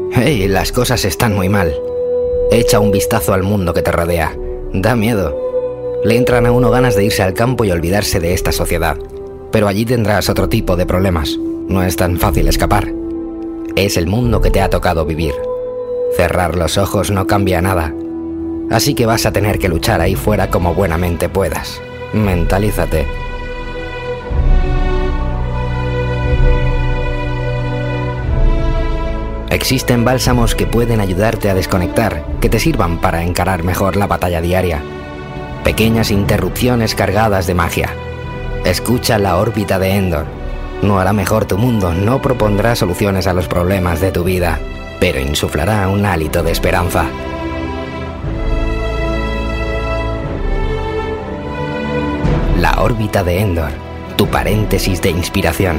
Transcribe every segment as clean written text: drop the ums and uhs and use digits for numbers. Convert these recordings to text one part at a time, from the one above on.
Hey, las cosas están muy mal. Echa un vistazo al mundo que te rodea. Da miedo. Le entran a uno ganas de irse al campo y olvidarse de esta sociedad. Pero allí tendrás otro tipo de problemas. No es tan fácil escapar. Es el mundo que te ha tocado vivir. Cerrar los ojos no cambia nada. Así que vas a tener que luchar ahí fuera como buenamente puedas. Mentalízate. Existen bálsamos que pueden ayudarte a desconectar, que te sirvan para encarar mejor la batalla diaria. Pequeñas interrupciones cargadas de magia. Escucha la órbita de Endor. No hará mejor tu mundo, no propondrá soluciones a los problemas de tu vida, pero insuflará un hálito de esperanza. La órbita de Endor, tu paréntesis de inspiración.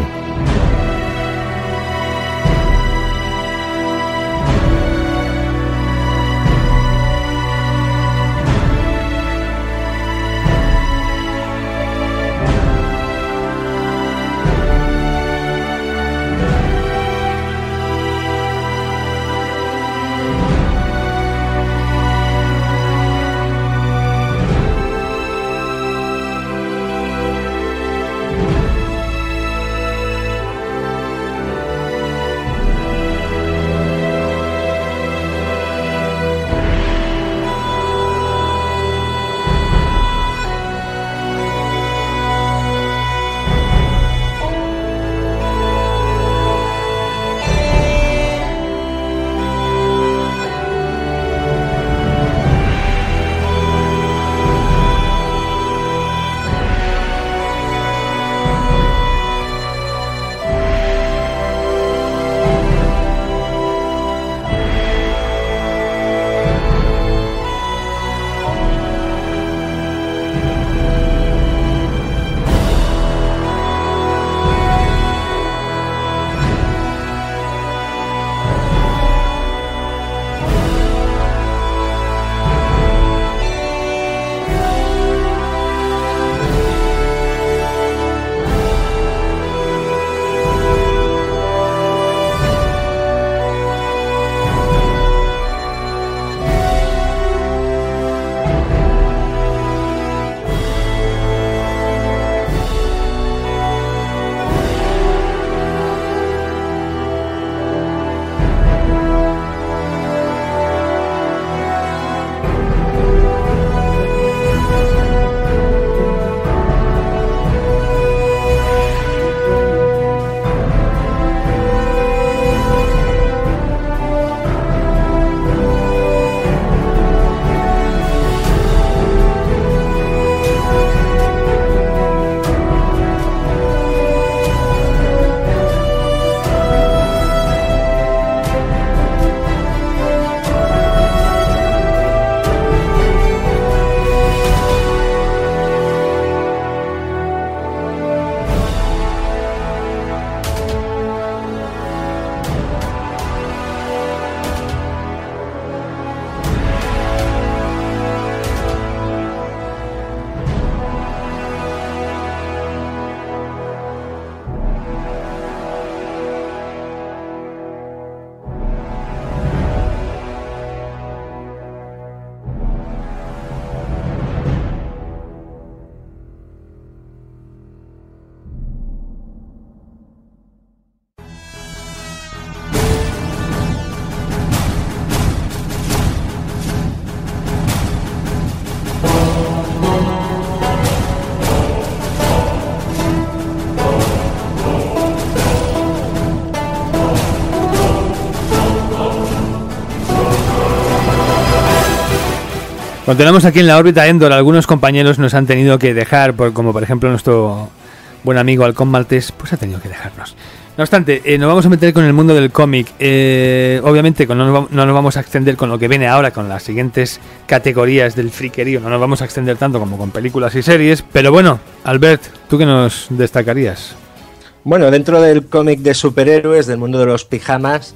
Continuamos aquí en la órbita Endor. Algunos compañeros nos han tenido que dejar, como por ejemplo nuestro buen amigo Halcón Maltés, pues ha tenido que dejarnos. No obstante, nos vamos a meter con el mundo del cómic. Obviamente no nos vamos a extender con lo que viene ahora, con las siguientes categorías del friquerío. No nos vamos a extender tanto como con películas y series. Pero bueno, Albert, ¿tú qué nos destacarías? Bueno, dentro del cómic de superhéroes, del mundo de los pijamas,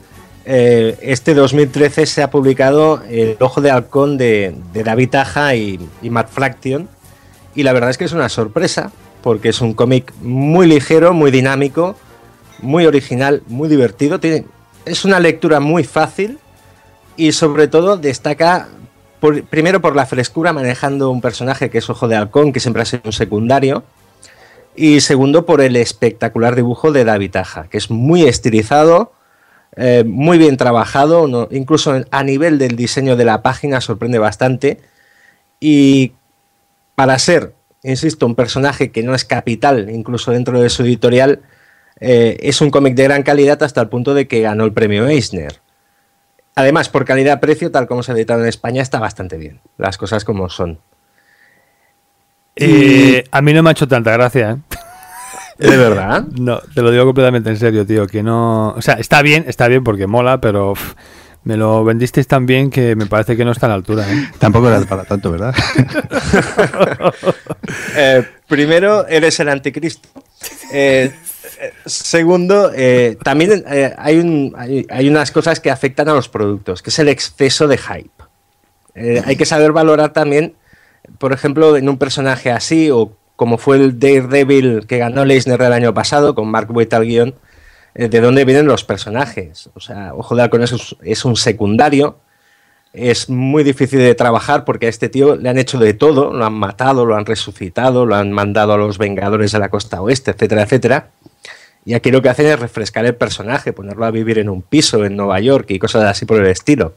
este 2013 se ha publicado El Ojo de Halcón de David Aja y Matt Fraction, y la verdad es que es una sorpresa porque es un cómic muy ligero, muy dinámico, muy original, muy divertido. Tiene es una lectura muy fácil y sobre todo destaca primero por la frescura manejando un personaje que es Ojo de Halcón, que siempre ha sido un secundario, y segundo por el espectacular dibujo de David Aja, que es muy estilizado, muy bien trabajado, ¿no? Incluso a nivel del diseño de la página sorprende bastante, y para ser, insisto, un personaje que no es capital incluso dentro de su editorial, es un cómic de gran calidad hasta el punto de que ganó el premio Eisner. Además, por calidad-precio, tal como se ha editado en España, está bastante bien, las cosas como son. A mí no me ha hecho tanta gracia, ¿eh? ¿De verdad? No, te lo digo completamente en serio, tío, que no... O sea, está bien porque mola, pero me lo vendisteis tan bien que me parece que no está a la altura, ¿eh? Tampoco era para tanto, ¿verdad? Primero, eres el anticristo. Segundo, también hay unas cosas que afectan a los productos, que es el exceso de hype. Hay que saber valorar también, por ejemplo, en un personaje así, o como fue el Daredevil que ganó el Eisner el año pasado, con Mark Waid al guión, de dónde vienen los personajes. O sea, Ojo de Halcón es un secundario, es muy difícil de trabajar porque a este tío le han hecho de todo, lo han matado, lo han resucitado, lo han mandado a los Vengadores de la Costa Oeste, etcétera, etcétera. Y aquí lo que hacen es refrescar el personaje, ponerlo a vivir en un piso en Nueva York y cosas así por el estilo.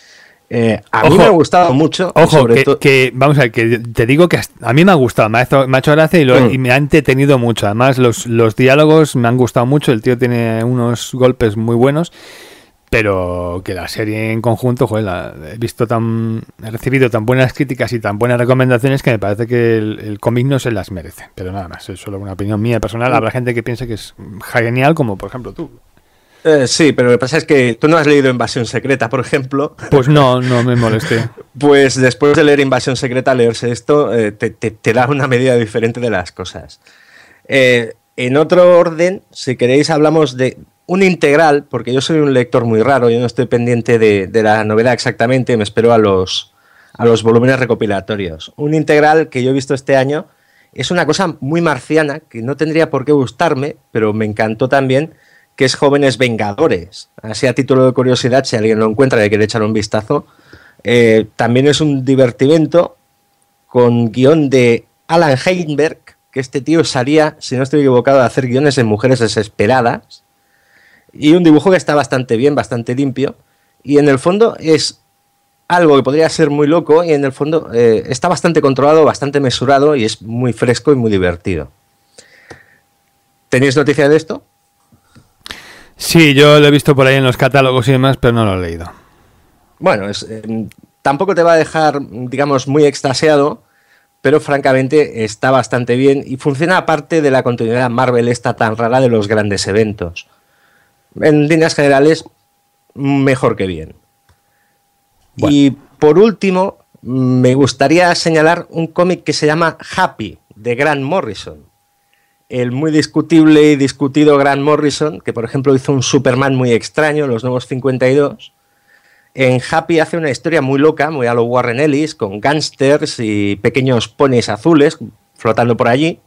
A mí me ha gustado mucho. Ojo, vamos a ver, que te digo que a mí me ha gustado, me ha hecho gracia y me ha entretenido mucho. Además, los diálogos me han gustado mucho, el tío tiene unos golpes muy buenos, pero que la serie en conjunto, joder, he recibido tan buenas críticas y tan buenas recomendaciones que me parece que el cómic no se las merece. Pero nada más, es solo una opinión mía personal. Habrá gente que piense que es genial, como por ejemplo tú. Sí, pero lo que pasa es que tú no has leído Invasión Secreta, por ejemplo. Pues no me molesté. Pues después de leer Invasión Secreta, leerse esto te da una medida diferente de las cosas. En otro orden, si queréis, hablamos de un integral, porque yo soy un lector muy raro, yo no estoy pendiente de la novela exactamente, me espero a los volúmenes recopilatorios. Un integral que yo he visto este año es una cosa muy marciana, que no tendría por qué gustarme, pero me encantó también, que es Jóvenes Vengadores. Así a título de curiosidad, si alguien lo encuentra y quiere echar un vistazo, también es un divertimento con guión de Alan Heinberg, que este tío salía, si no estoy equivocado, de hacer guiones en Mujeres Desesperadas, y un dibujo que está bastante bien, bastante limpio, y en el fondo es algo que podría ser muy loco, y en el fondo está bastante controlado, bastante mesurado, y es muy fresco y muy divertido. ¿Tenéis noticia de esto? Sí, yo lo he visto por ahí en los catálogos y demás, pero no lo he leído. Bueno, tampoco te va a dejar, digamos, muy extasiado, pero francamente está bastante bien y funciona aparte de la continuidad Marvel esta tan rara de los grandes eventos. En líneas generales, mejor que bien. Bueno. Y por último, me gustaría señalar un cómic que se llama Happy, de Grant Morrison. El muy discutible y discutido Grant Morrison, que por ejemplo hizo un Superman muy extraño, Los Nuevos 52. En Happy hace una historia muy loca, muy a lo Warren Ellis, con gángsters y pequeños ponis azules flotando por allí.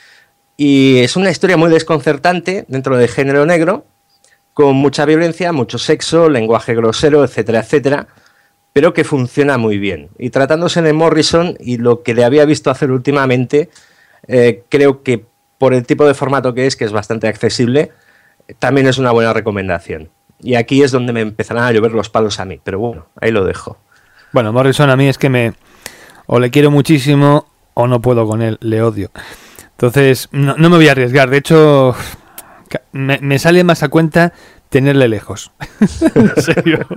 Y es una historia muy desconcertante dentro del género negro, con mucha violencia, mucho sexo, lenguaje grosero, etcétera, etcétera, pero que funciona muy bien. Y tratándose de Morrison y lo que le había visto hacer últimamente, creo que por el tipo de formato que es bastante accesible, también es una buena recomendación. Y aquí es donde me empezarán a llover los palos a mí, pero bueno, ahí lo dejo. Bueno, Morrison a mí es que o le quiero muchísimo o no puedo con él, le odio. Entonces, no me voy a arriesgar. De hecho, me sale más a cuenta tenerle lejos. En serio.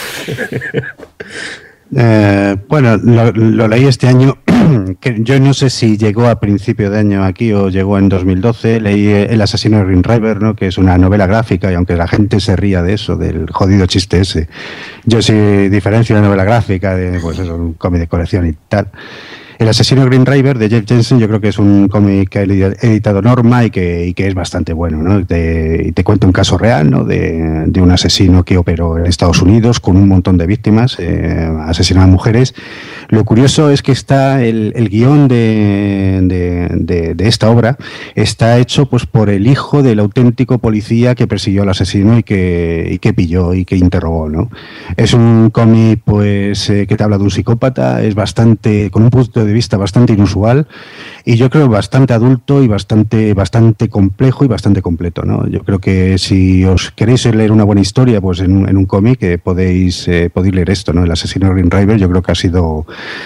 Bueno, lo leí este año, que yo no sé si llegó a principio de año aquí o llegó en 2012, leí El asesino de Green River, ¿no? Que es una novela gráfica, y aunque la gente se ría de eso, del jodido chiste ese, yo sí diferencio la novela gráfica de, pues eso, un cómic de colección y tal. El asesino Green River de Jeff Jensen yo creo que es un cómic que ha editado Norma y que es bastante bueno, ¿no? Y te cuenta un caso real, ¿no? De un asesino que operó en Estados Unidos con un montón de víctimas, asesinó a mujeres. Lo curioso es que está el guión de esta obra está hecho pues por el hijo del auténtico policía que persiguió al asesino y que pilló y que interrogó, ¿no? Es un cómic pues que te habla de un psicópata, es bastante, con un punto de vista bastante inusual y yo creo bastante adulto y bastante complejo y bastante completo, ¿no? Yo creo que si os queréis leer una buena historia, pues en un cómic podéis leer esto, ¿no? El asesino Green River yo creo que ha sido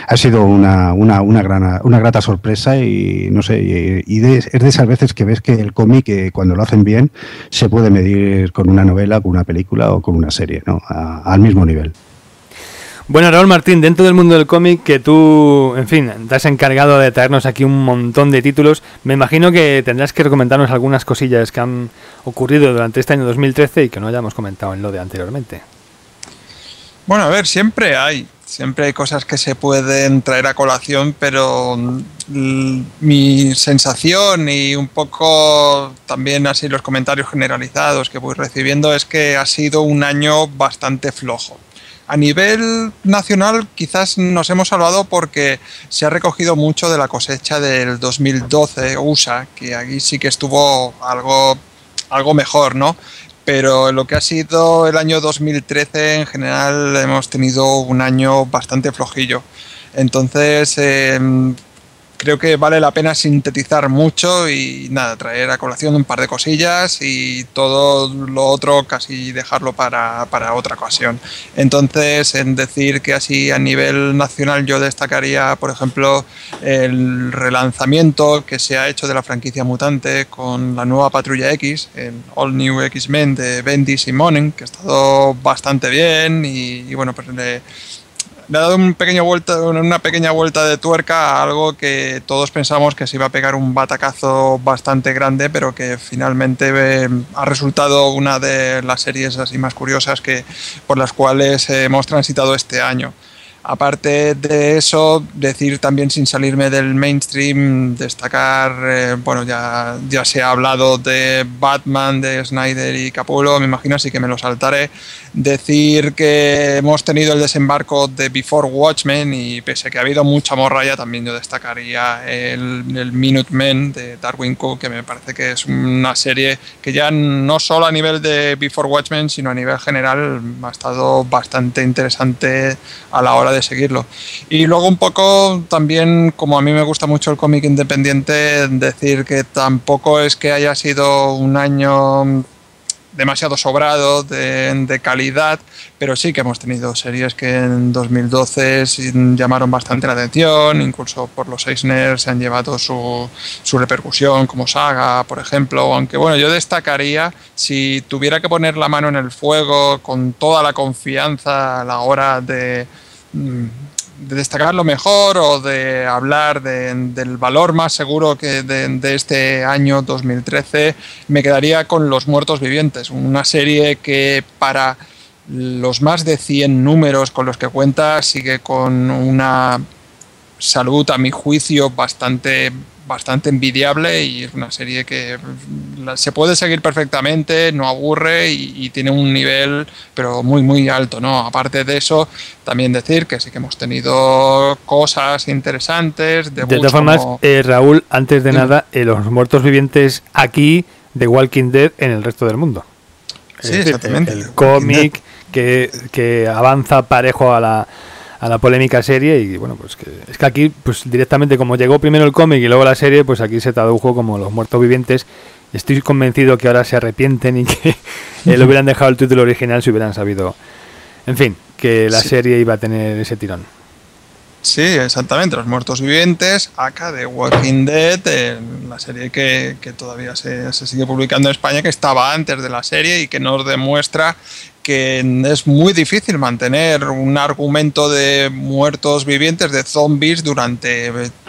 una grata sorpresa y no sé, es de esas veces que ves que el cómic cuando lo hacen bien se puede medir con una novela, con una película o con una serie, ¿no? Al mismo nivel. Bueno, Raúl Martín, dentro del mundo del cómic, que tú, en fin, te has encargado de traernos aquí un montón de títulos, me imagino que tendrás que recomendarnos algunas cosillas que han ocurrido durante este año 2013 y que no hayamos comentado en lo de anteriormente. Bueno, a ver, siempre hay cosas que se pueden traer a colación, pero mi sensación y un poco también así los comentarios generalizados que voy recibiendo es que ha sido un año bastante flojo. A nivel nacional quizás nos hemos salvado porque se ha recogido mucho de la cosecha del 2012 USA, que aquí sí que estuvo algo mejor, ¿no? Pero lo que ha sido el año 2013 en general hemos tenido un año bastante flojillo. Entonces creo que vale la pena sintetizar mucho y nada, traer a colación un par de cosillas y todo lo otro casi dejarlo para otra ocasión. Entonces, en decir que así a nivel nacional yo destacaría, por ejemplo, el relanzamiento que se ha hecho de la franquicia Mutante con la nueva Patrulla X, el All New X-Men de Bendis y Monen, que ha estado bastante bien y bueno, pues le ha dado una pequeña vuelta de tuerca a algo que todos pensamos que se iba a pegar un batacazo bastante grande, pero que finalmente ha resultado una de las series así más curiosas por las cuales hemos transitado este año. Aparte de eso, decir también sin salirme del mainstream, destacar, bueno, ya se ha hablado de Batman, de Snyder y Capullo, me imagino, así que me lo saltaré. Decir que hemos tenido el desembarco de Before Watchmen y pese a que ha habido mucha morralla, también yo destacaría el Minutemen de Darwin Cook, que me parece que es una serie que ya no solo a nivel de Before Watchmen, sino a nivel general ha estado bastante interesante a la hora de seguirlo. Y luego un poco también, como a mí me gusta mucho el cómic independiente, decir que tampoco es que haya sido un año demasiado sobrado de calidad, pero sí que hemos tenido series que en 2012 llamaron bastante la atención, incluso por los Eisner se han llevado su repercusión, como Saga, por ejemplo, aunque bueno, yo destacaría, si tuviera que poner la mano en el fuego con toda la confianza a la hora de destacar lo mejor o de hablar del valor más seguro que de este año 2013, me quedaría con Los Muertos Vivientes, una serie que para los más de 100 números con los que cuenta sigue con una salud, a mi juicio, bastante envidiable, y es una serie que se puede seguir perfectamente, no aburre y tiene un nivel pero muy muy alto, ¿no? Aparte de eso, también decir que sí que hemos tenido cosas interesantes. De todas formas, Raúl, antes de nada, Los Muertos Vivientes aquí, The Walking Dead en el resto del mundo. Sí, exactamente. El cómic que avanza parejo a la polémica serie, y bueno, pues es que aquí pues directamente, como llegó primero el cómic y luego la serie, pues aquí se tradujo como Los Muertos Vivientes. Estoy convencido que ahora se arrepienten y que le hubieran dejado el título original si hubieran sabido, en fin, que la serie iba a tener ese tirón. Sí, exactamente, Los Muertos Vivientes, acá de Walking Dead, la serie que todavía se sigue publicando en España, que estaba antes de la serie y que nos demuestra que es muy difícil mantener un argumento de muertos vivientes, de zombies, durante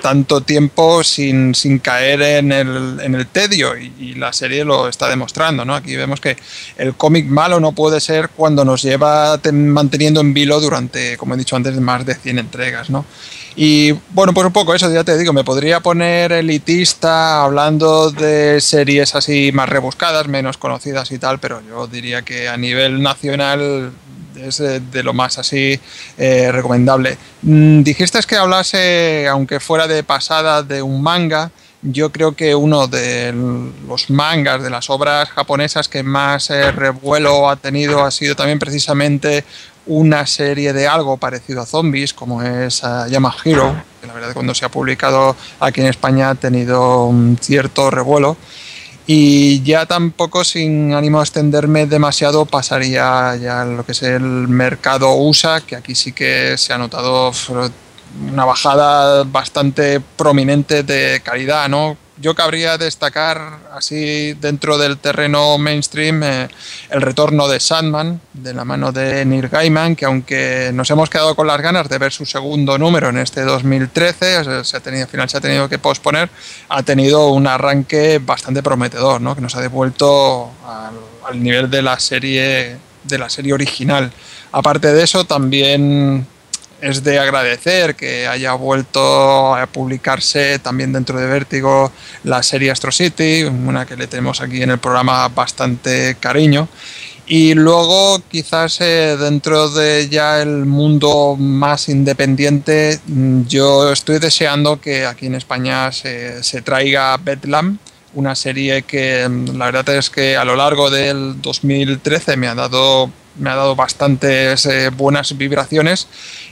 tanto tiempo sin caer en el tedio, y la serie lo está demostrando, ¿no? Aquí vemos que el cómic malo no puede ser cuando nos lleva manteniendo en vilo durante, como he dicho antes, más de 100 entregas, ¿no? Y bueno, pues un poco eso, ya te digo, me podría poner elitista hablando de series así más rebuscadas, menos conocidas y tal, pero yo diría que a nivel nacional es de lo más así recomendable. Dijiste que hablase, aunque fuera de pasada, de un manga. Yo creo que uno de los mangas, de las obras japonesas que más revuelo ha tenido, ha sido también precisamente una serie de algo parecido a zombies, como es Yama Hero, que la verdad cuando se ha publicado aquí en España ha tenido un cierto revuelo. Y ya tampoco, sin ánimo de extenderme demasiado, pasaría ya a lo que es el mercado USA, que aquí sí que se ha notado una bajada bastante prominente de calidad, ¿no? Yo cabría destacar, así dentro del terreno mainstream, el retorno de Sandman, de la mano de Neil Gaiman, que aunque nos hemos quedado con las ganas de ver su segundo número en este 2013, al final se ha tenido que posponer, ha tenido un arranque bastante prometedor, ¿no? Que nos ha devuelto al nivel de la serie original. Aparte de eso, también es de agradecer que haya vuelto a publicarse también dentro de Vértigo la serie Astro City, una que le tenemos aquí en el programa bastante cariño. Y luego, quizás dentro de ya el mundo más independiente, yo estoy deseando que aquí en España se traiga Bedlam, una serie que la verdad es que a lo largo del 2013 me ha dado bastantes buenas vibraciones,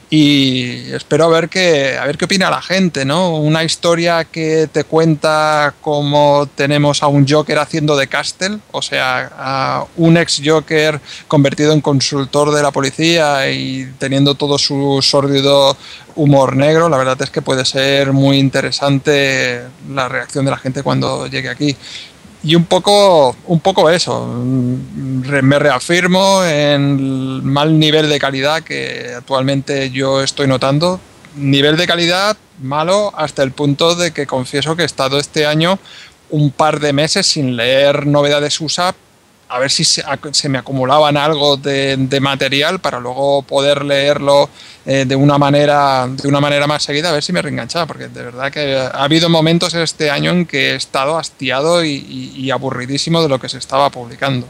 y espero a ver qué opina la gente, ¿no? Una historia que te cuenta cómo tenemos a un Joker haciendo de Castle, o sea, a un ex Joker convertido en consultor de la policía y teniendo todo su sórdido humor negro. La verdad es que puede ser muy interesante la reacción de la gente cuando llegue aquí. Y un poco eso, me reafirmo en el mal nivel de calidad que actualmente yo estoy notando. Nivel de calidad malo hasta el punto de que confieso que he estado este año un par de meses sin leer novedades USA, a ver si se me acumulaban algo de material para luego poder leerlo de una manera más seguida, a ver si me reenganchaba, porque de verdad que ha habido momentos este año en que he estado hastiado y aburridísimo de lo que se estaba publicando.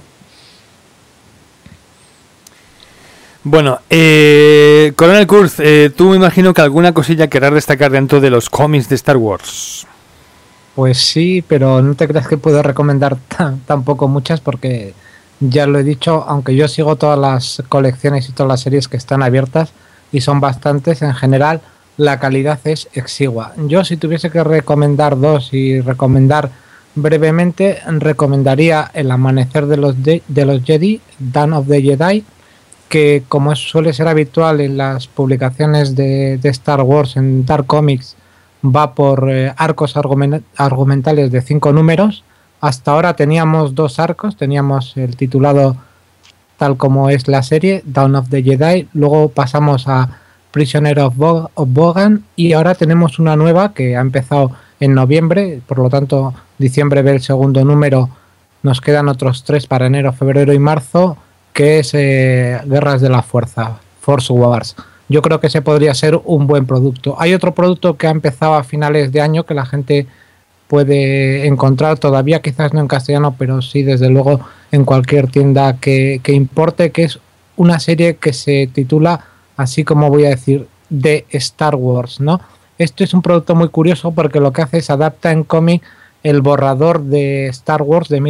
Bueno, Coronel Kurz, tú me imagino que alguna cosilla querrás destacar dentro de los cómics de Star Wars. Pues sí, pero no te creas que puedo recomendar tampoco muchas, porque ya lo he dicho, aunque yo sigo todas las colecciones y todas las series que están abiertas, y son bastantes, en general la calidad es exigua. Yo, si tuviese que recomendar dos y recomendar brevemente, recomendaría El amanecer de los Jedi, Dawn of the Jedi, que como suele ser habitual en las publicaciones de Star Wars en Dark Comics, va por arcos argumentales de 5 números. Hasta ahora teníamos 2 arcos, teníamos el titulado tal como es la serie, Dawn of the Jedi, luego pasamos a Prisoner of Bogan, y ahora tenemos una nueva que ha empezado en noviembre, por lo tanto diciembre ve el segundo número, nos quedan otros 3 para enero, febrero y marzo, que es Guerras de la Fuerza, Force Wars. Yo creo que ese podría ser un buen producto. Hay otro producto que ha empezado a finales de año que la gente puede encontrar todavía, quizás no en castellano, pero sí desde luego en cualquier tienda que importe, que es una serie que se titula, así como voy a decir, de Star Wars, ¿no? Esto es un producto muy curioso porque lo que hace es adapta en cómic el borrador de Star Wars de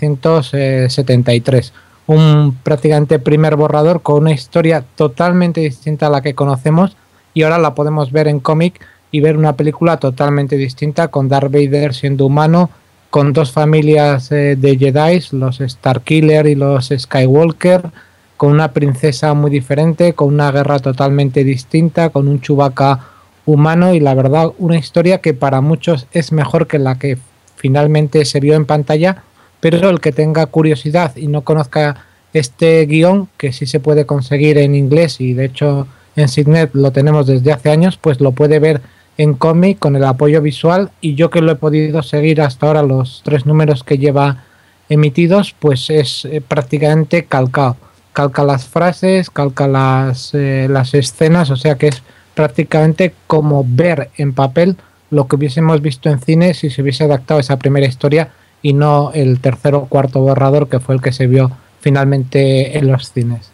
1973. Un prácticamente primer borrador con una historia totalmente distinta a la que conocemos, y ahora la podemos ver en cómic y ver una película totalmente distinta, con Darth Vader siendo humano, con 2 familias de Jedi, los Starkiller y los Skywalker, con una princesa muy diferente, con una guerra totalmente distinta, con un Chewbacca humano, y la verdad una historia que para muchos es mejor que la que finalmente se vio en pantalla. Pero el que tenga curiosidad y no conozca este guión, que sí se puede conseguir en inglés, y de hecho en Signet lo tenemos desde hace años, pues lo puede ver en cómic con el apoyo visual, y yo que lo he podido seguir hasta ahora, los 3 números que lleva emitidos, pues es prácticamente calcado. Calca las frases, calca las escenas, o sea que es prácticamente como ver en papel lo que hubiésemos visto en cine si se hubiese adaptado esa primera historia y no el tercer o cuarto borrador que fue el que se vio finalmente en los cines.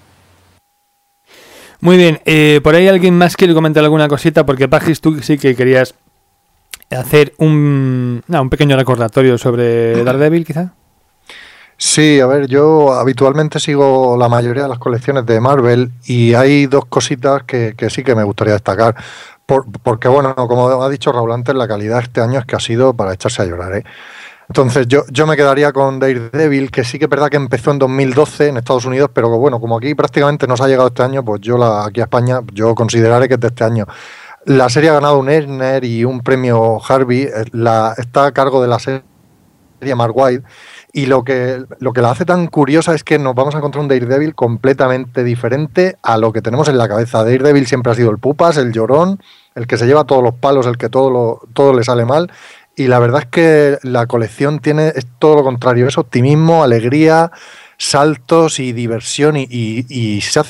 Muy bien, por ahí alguien más quiere comentar alguna cosita, porque Pagis, tú sí que querías hacer un pequeño recordatorio sobre Daredevil, quizá. Sí, a ver, yo habitualmente sigo la mayoría de las colecciones de Marvel y hay 2 cositas que sí que me gustaría destacar. Porque, bueno, como ha dicho Raúl antes, la calidad este año es que ha sido para echarse a llorar, ¿eh? Entonces yo me quedaría con Daredevil, que sí que es verdad que empezó en 2012 en Estados Unidos, pero bueno, como aquí prácticamente nos ha llegado este año, pues aquí a España yo consideraré que es de este año. La serie ha ganado un Eisner y un premio Harvey, está a cargo de la serie Mark Waid, y lo que la hace tan curiosa es que nos vamos a encontrar un Daredevil completamente diferente a lo que tenemos en la cabeza. Daredevil siempre ha sido el pupas, el llorón, el que se lleva todos los palos, el que todo le sale mal. Y la verdad es que la colección es todo lo contrario, es optimismo, alegría, saltos y diversión y se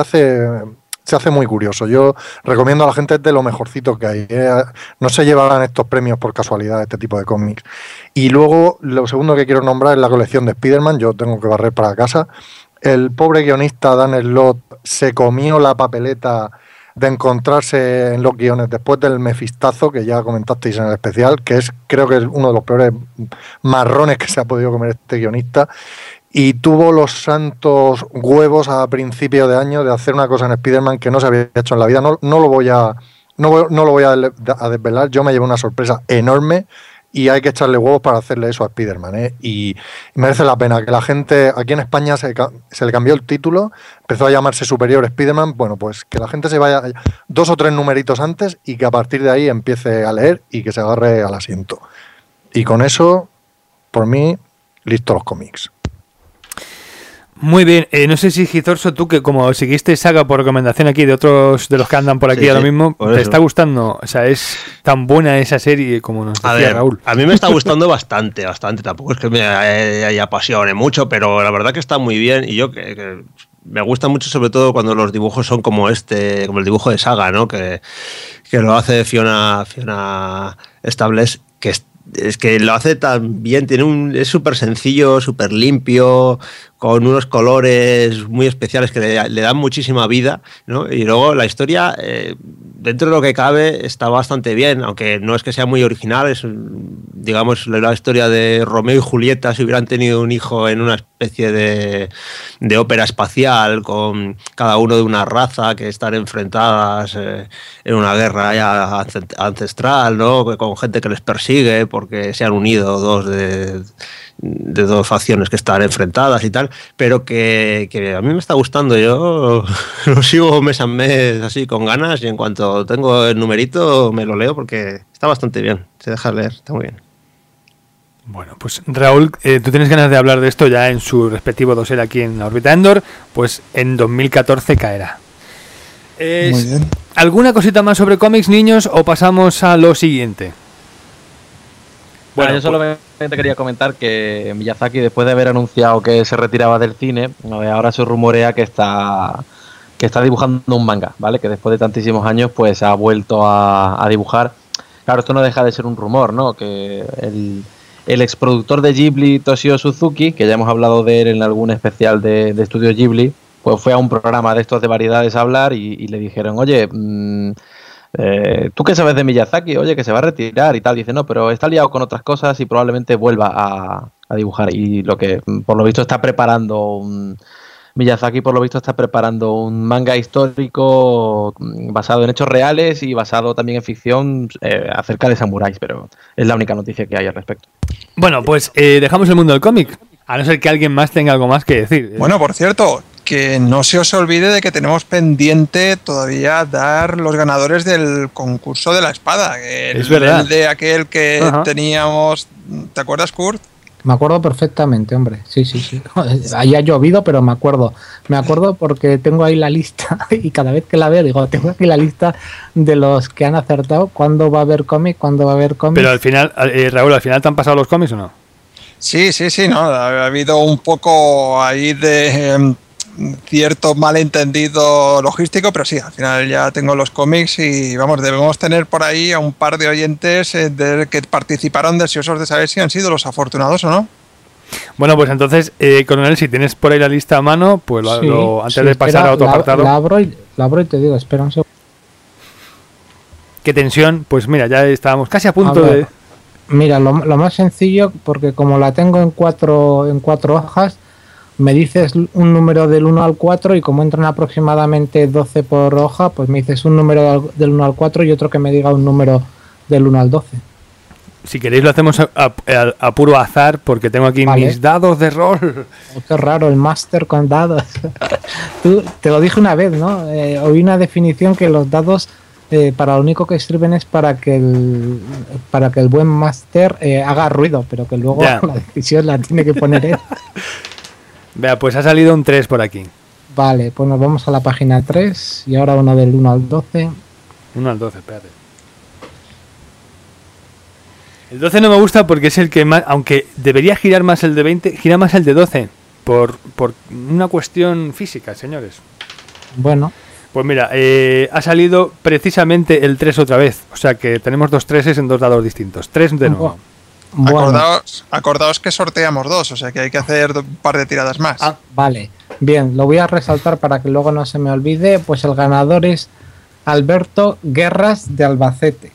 hace muy curioso. Yo recomiendo a la gente, es de lo mejorcito que hay. No se llevarán estos premios por casualidad, este tipo de cómics. Y luego, lo segundo que quiero nombrar es la colección de Spider-Man. Yo tengo que barrer para casa. El pobre guionista Dan Slott se comió la papeleta de encontrarse en los guiones después del mefistazo que ya comentasteis en el especial, que creo que es uno de los peores marrones que se ha podido comer este guionista, y tuvo los santos huevos a principio de año de hacer una cosa en Spider-Man que no se había hecho en la vida. No lo voy a desvelar. Yo me llevé una sorpresa enorme y hay que echarle huevos para hacerle eso a Spider-Man, ¿eh? Y merece la pena que la gente, aquí en España se le cambió el título, empezó a llamarse Superior Spider-Man. Bueno, pues que la gente se vaya 2 o 3 numeritos antes y que a partir de ahí empiece a leer y que se agarre al asiento. Y con eso, por mí, listo los cómics. Muy bien, no sé si Gizorso, tú que como seguiste Saga por recomendación aquí de otros de los que andan por aquí ahora mismo, ¿te está gustando? O sea, ¿es tan buena esa serie como nos decía Raúl? A mí me está gustando bastante. Tampoco es que me apasione mucho, pero la verdad que está muy bien. Y yo que me gusta mucho, sobre todo cuando los dibujos son como el dibujo de Saga, ¿no? Que lo hace Fiona Staples, que es que lo hace tan bien, es súper sencillo, súper limpio, con unos colores muy especiales que le dan muchísima vida, ¿no? Y luego la historia, dentro de lo que cabe, está bastante bien, aunque no es que sea muy original. Es, digamos, la historia de Romeo y Julieta si hubieran tenido un hijo en una especie de ópera espacial, con cada uno de una raza que están enfrentadas en una guerra ya ancestral, ¿no? Con gente que les persigue porque se han unido de 2 facciones que están enfrentadas y tal, pero que a mí me está gustando. Yo lo sigo mes a mes así con ganas, y en cuanto tengo el numerito me lo leo porque está bastante bien, se deja leer, está muy bien. Bueno, pues Raúl, tú tienes ganas de hablar de esto ya en su respectivo dossier aquí en la órbita Endor, pues en 2014 caerá. Muy bien. ¿Alguna cosita más sobre cómics, niños, o pasamos a lo siguiente? Bueno, yo solamente quería comentar que Miyazaki, después de haber anunciado que se retiraba del cine, ahora se rumorea que está dibujando un manga, ¿vale? Que después de tantísimos años pues ha vuelto a dibujar. Claro, esto no deja de ser un rumor, ¿no? Que el exproductor de Ghibli, Toshio Suzuki, que ya hemos hablado de él en algún especial de Estudio Ghibli, pues fue a un programa de estos de variedades a hablar y le dijeron, oye, ¿tú qué sabes de Miyazaki? Oye, que se va a retirar y tal. Dice, no, pero está liado con otras cosas y probablemente vuelva a dibujar. Y lo que, por lo visto, Miyazaki, por lo visto, está preparando un manga histórico basado en hechos reales y basado también en ficción acerca de samuráis, pero es la única noticia que hay al respecto. Bueno, pues dejamos el mundo del cómic, a no ser que alguien más tenga algo más que decir. Bueno, por cierto, que no se os olvide de que tenemos pendiente todavía dar los ganadores del concurso de la espada. Es verdad. El de aquel que teníamos, ¿te acuerdas, Kurt? Me acuerdo perfectamente, hombre. Sí. Haya llovido, pero me acuerdo. Me acuerdo porque tengo ahí la lista y cada vez que la veo digo, tengo aquí la lista de los que han acertado. ¿Cuándo va a haber cómic? Pero al final, Raúl, ¿al final te han pasado los cómics o no? Sí, no. Ha habido un poco ahí de cierto malentendido logístico, pero sí, al final ya tengo los cómics y vamos, debemos tener por ahí a un par de oyentes que participaron, deseosos de saber si han sido los afortunados o no. Bueno, pues entonces, Coronel, si tienes por ahí la lista a mano, pues antes de pasar a otro apartado. La abro y te digo, espera un segundo. Qué tensión, pues mira, ya estábamos casi a punto de... Mira, lo más sencillo, porque como la tengo en cuatro hojas, me dices un número del 1 al 4 y como entran aproximadamente 12 por hoja, pues me dices un número del 1 al 4 y otro que me diga un número del 1 al 12. Si queréis lo hacemos a puro azar, porque tengo aquí mis dados de rol. Oh, qué raro, el máster con dados. Tú, te lo dije una vez, ¿no? Oí una definición que los dados para lo único que sirven es para que el buen máster haga ruido, pero que luego la decisión la tiene que poner él. Vea, pues ha salido un 3 por aquí. Vale, pues nos vamos a la página 3 y ahora uno del 1 al 12. 1 al 12, espérate. El 12 no me gusta porque es el que más, aunque debería girar más el de 20, gira más el de 12. Por una cuestión física, señores. Bueno. Pues mira, ha salido precisamente el 3 otra vez. O sea que tenemos 2 3s en 2 dados distintos. 3 de nuevo. Bueno. Acordaos que sorteamos 2, o sea que hay que hacer un par de tiradas más. Vale, bien, lo voy a resaltar para que luego no se me olvide. Pues el ganador es Alberto Guerras de Albacete.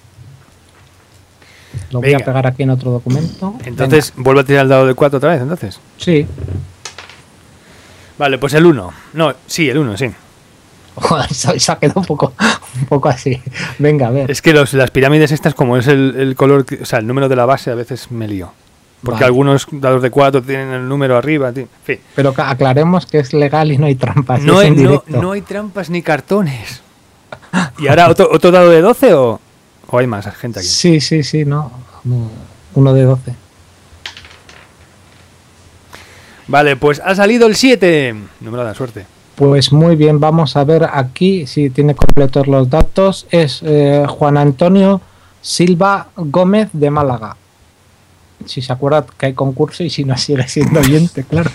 Lo voy a pegar aquí en otro documento. Entonces, vuelvo a tirar el dado de 4 otra vez, entonces. Sí. Vale, pues el 1. No, sí, el 1, sí. Se ha quedado un poco así. Venga, a ver. Es que las pirámides estas, como es el color, o sea, el número de la base, a veces me lío. Porque algunos dados de 4 tienen el número arriba. En fin. Pero aclaremos que es legal y no hay trampas. No hay trampas ni cartones. ¿Y ahora otro dado de 12 o hay más gente aquí? Sí, no. Uno de 12. Vale, pues ha salido el 7. Número de la suerte. Pues muy bien, vamos a ver aquí si tiene completos los datos. Es Juan Antonio Silva Gómez de Málaga. Si se acuerda que hay concurso y si no sigue siendo oyente, claro.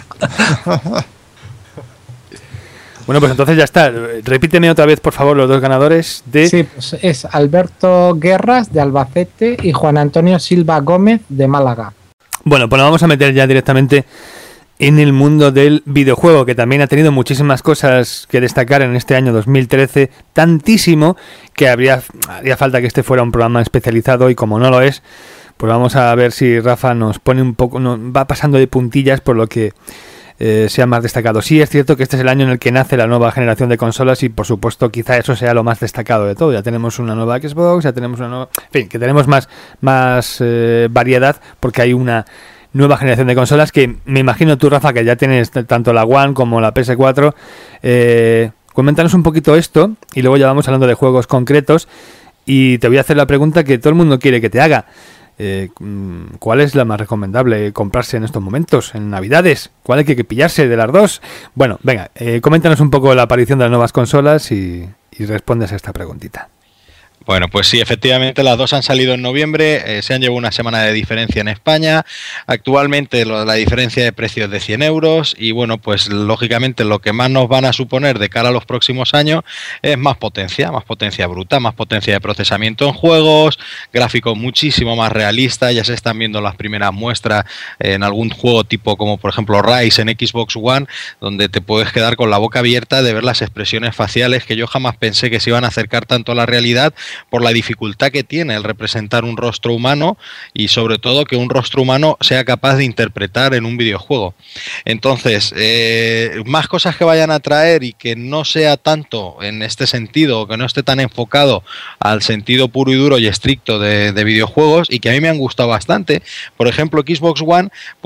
Bueno, pues entonces ya está. Repíteme otra vez, por favor, los 2 ganadores de... Sí, pues es Alberto Guerras de Albacete y Juan Antonio Silva Gómez de Málaga. Bueno, pues nos vamos a meter ya directamente en el mundo del videojuego, que también ha tenido muchísimas cosas que destacar en este año 2013, tantísimo que haría falta que este fuera un programa especializado y como no lo es, pues vamos a ver si Rafa nos pone un poco, va pasando de puntillas por lo que sea más destacado. Sí, es cierto que este es el año en el que nace la nueva generación de consolas y por supuesto quizá eso sea lo más destacado de todo. Ya tenemos una nueva Xbox, ya tenemos una nueva... En fin, que tenemos más variedad porque hay una nueva generación de consolas que me imagino tú, Rafa, que ya tienes tanto la One como la PS4. Coméntanos un poquito esto y luego ya vamos hablando de juegos concretos y te voy a hacer la pregunta que todo el mundo quiere que te haga. ¿Cuál es la más recomendable comprarse en estos momentos, en Navidades? ¿Cuál hay que pillarse de las dos? Bueno, venga, coméntanos un poco la aparición de las nuevas consolas y respondes a esta preguntita. Bueno, pues sí, efectivamente las dos han salido en noviembre, se han llevado una semana de diferencia en España. Actualmente la diferencia de precio es de 100 euros y bueno, pues lógicamente lo que más nos van a suponer de cara a los próximos años es más potencia bruta, más potencia de procesamiento en juegos, gráficos muchísimo más realistas. Ya se están viendo las primeras muestras en algún juego tipo como por ejemplo Rise en Xbox One, donde te puedes quedar con la boca abierta de ver las expresiones faciales que yo jamás pensé que se iban a acercar tanto a la realidad, por la dificultad que tiene el representar un rostro humano y sobre todo que un rostro humano sea capaz de interpretar en un videojuego. Entonces, más cosas que vayan a traer y que no sea tanto en este sentido, que no esté tan enfocado al sentido puro y duro y estricto de videojuegos y que a mí me han gustado bastante. Por ejemplo, Xbox One, pues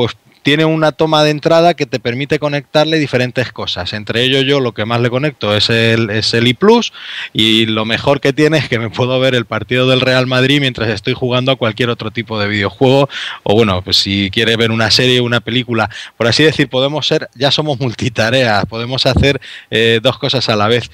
tiene una toma de entrada que te permite conectarle diferentes cosas. Entre ellos yo lo que más le conecto es el i+, y lo mejor que tiene es que me puedo ver el partido del Real Madrid mientras estoy jugando a cualquier otro tipo de videojuego, o bueno, pues si quiere ver una serie o una película, por así decir, ya somos multitareas, podemos hacer dos cosas a la vez.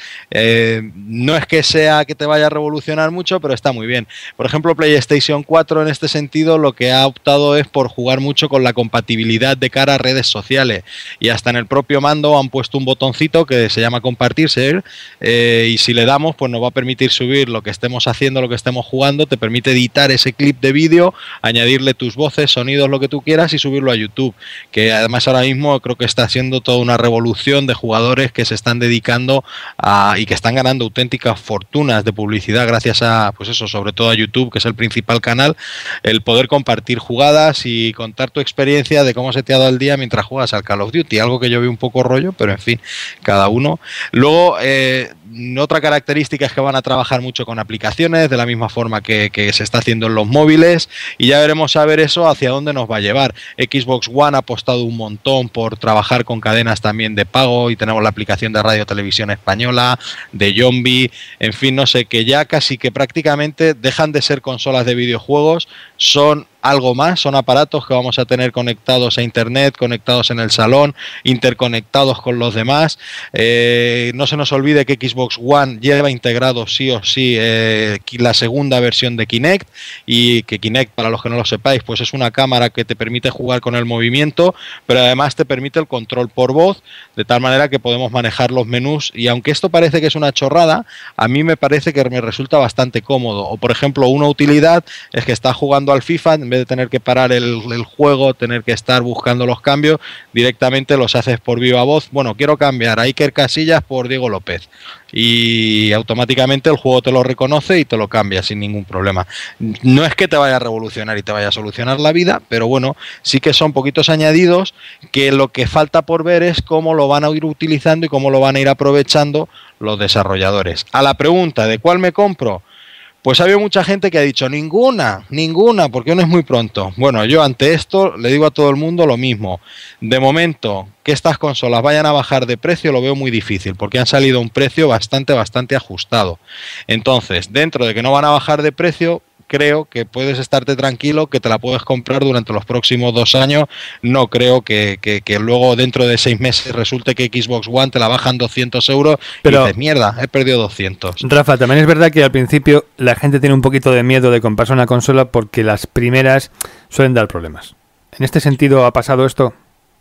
No es que sea que te vaya a revolucionar mucho, pero está muy bien. Por ejemplo, PlayStation 4 en este sentido lo que ha optado es por jugar mucho con la compatibilidad de cara a redes sociales, y hasta en el propio mando han puesto un botoncito que se llama compartirse, y si le damos pues nos va a permitir subir lo que estemos haciendo, lo que estemos jugando, te permite editar ese clip de vídeo, añadirle tus voces, sonidos, lo que tú quieras y subirlo a YouTube, que además ahora mismo creo que está haciendo toda una revolución de jugadores que se están dedicando y que están ganando auténticas fortunas de publicidad gracias a, pues eso, sobre todo a YouTube, que es el principal canal, el poder compartir jugadas y contar tu experiencia de cómo se te ha dado el día mientras juegas al Call of Duty, algo que yo vi un poco rollo, pero en fin, cada uno. Luego, otra característica es que van a trabajar mucho con aplicaciones, de la misma forma que se está haciendo en los móviles, y ya veremos a ver eso hacia dónde nos va a llevar. Xbox One ha apostado un montón por trabajar con cadenas también de pago, y tenemos la aplicación de Radio Televisión Española, de Zombie, en fin, no sé, que ya casi que prácticamente dejan de ser consolas de videojuegos, son algo más, son aparatos que vamos a tener conectados a internet, conectados en el salón, interconectados con los demás. No se nos olvide que Xbox One lleva integrado sí o sí la segunda versión de Kinect, y que Kinect, para los que no lo sepáis, pues es una cámara que te permite jugar con el movimiento, pero además te permite el control por voz, de tal manera que podemos manejar los menús, y aunque esto parece que es una chorrada, a mí me parece que me resulta bastante cómodo. O por ejemplo, una utilidad es que estás jugando al FIFA, en vez de tener que parar el juego, tener que estar buscando los cambios, directamente los haces por viva voz. Bueno, quiero cambiar a Iker Casillas por Diego López, y automáticamente el juego te lo reconoce y te lo cambia sin ningún problema. No es que te vaya a revolucionar y te vaya a solucionar la vida, pero bueno, sí que son poquitos añadidos que lo que falta por ver es cómo lo van a ir utilizando y cómo lo van a ir aprovechando los desarrolladores. A la pregunta de cuál me compro, pues ha habido mucha gente que ha dicho ninguna, porque aún es muy pronto. Bueno, yo ante esto le digo a todo el mundo lo mismo. De momento, que estas consolas vayan a bajar de precio lo veo muy difícil, porque han salido a un precio bastante ajustado. Entonces, dentro de que no van a bajar de precio, creo que puedes estarte tranquilo, que te la puedes comprar durante los próximos 2 años. No creo que luego dentro de 6 meses resulte que Xbox One te la bajan 200 euros y dices, mierda, he perdido 200. Rafa, también es verdad que al principio la gente tiene un poquito de miedo de comprarse una consola porque las primeras suelen dar problemas. ¿En este sentido ha pasado esto?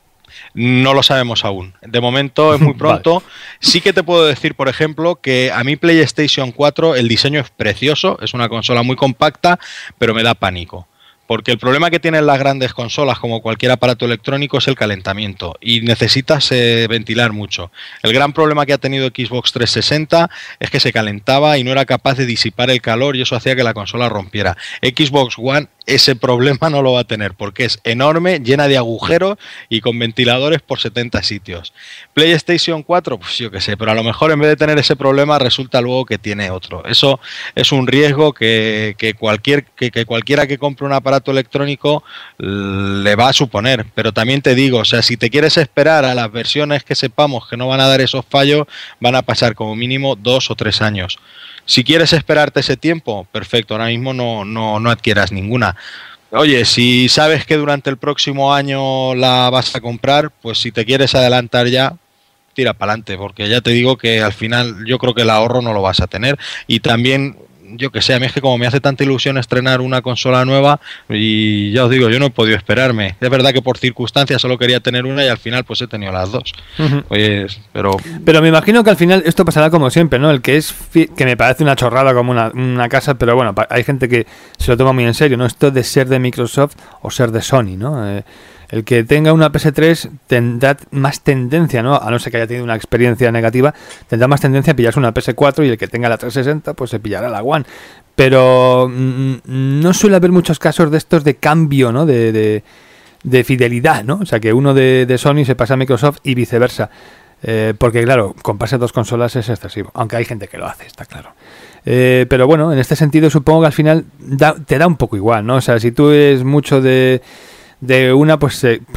No lo sabemos aún. De momento es muy pronto. Vale. Sí que te puedo decir, por ejemplo, que a mí PlayStation 4 el diseño es precioso, es una consola muy compacta, pero me da pánico. Porque el problema que tienen las grandes consolas, como cualquier aparato electrónico, es el calentamiento y necesitas ventilar mucho. El gran problema que ha tenido Xbox 360 es que se calentaba y no era capaz de disipar el calor, y eso hacía que la consola rompiera. Xbox One ese problema no lo va a tener porque es enorme, llena de agujeros y con ventiladores por 70 sitios. PlayStation 4, pues yo qué sé, pero a lo mejor en vez de tener ese problema resulta luego que tiene otro. Eso es un riesgo que cualquiera que compre un aparato electrónico le va a suponer. Pero también te digo, o sea, si te quieres esperar a las versiones que sepamos que no van a dar esos fallos, van a pasar como mínimo 2 o 3 años. Si quieres esperarte ese tiempo, perfecto, ahora mismo no adquieras ninguna. Oye, si sabes que durante el próximo año la vas a comprar, pues si te quieres adelantar ya, tira para adelante, porque ya te digo que al final yo creo que el ahorro no lo vas a tener. Y también, yo que sé, a mí es que como me hace tanta ilusión estrenar una consola nueva, y ya os digo, yo no he podido esperarme. Es verdad que por circunstancias solo quería tener una y al final pues he tenido las dos. Pues, pero me imagino que al final esto pasará como siempre, ¿no? El que es que me parece una chorrada como una casa, pero bueno, hay gente que se lo toma muy en serio, ¿no? Esto de ser de Microsoft o ser de Sony, ¿no? El que tenga una PS3 tendrá más tendencia, ¿no? A no ser que haya tenido una experiencia negativa, tendrá más tendencia a pillarse una PS4, y el que tenga la 360 pues se pillará la One. Pero no suele haber muchos casos de estos de cambio, ¿no? De fidelidad, ¿no? O sea, que uno de Sony se pasa a Microsoft y viceversa. Porque claro, comprarse 2 consolas es excesivo, aunque hay gente que lo hace, está claro. Pero bueno, en este sentido supongo que al final te da un poco igual, ¿no? O sea, si tú eres mucho de una, pues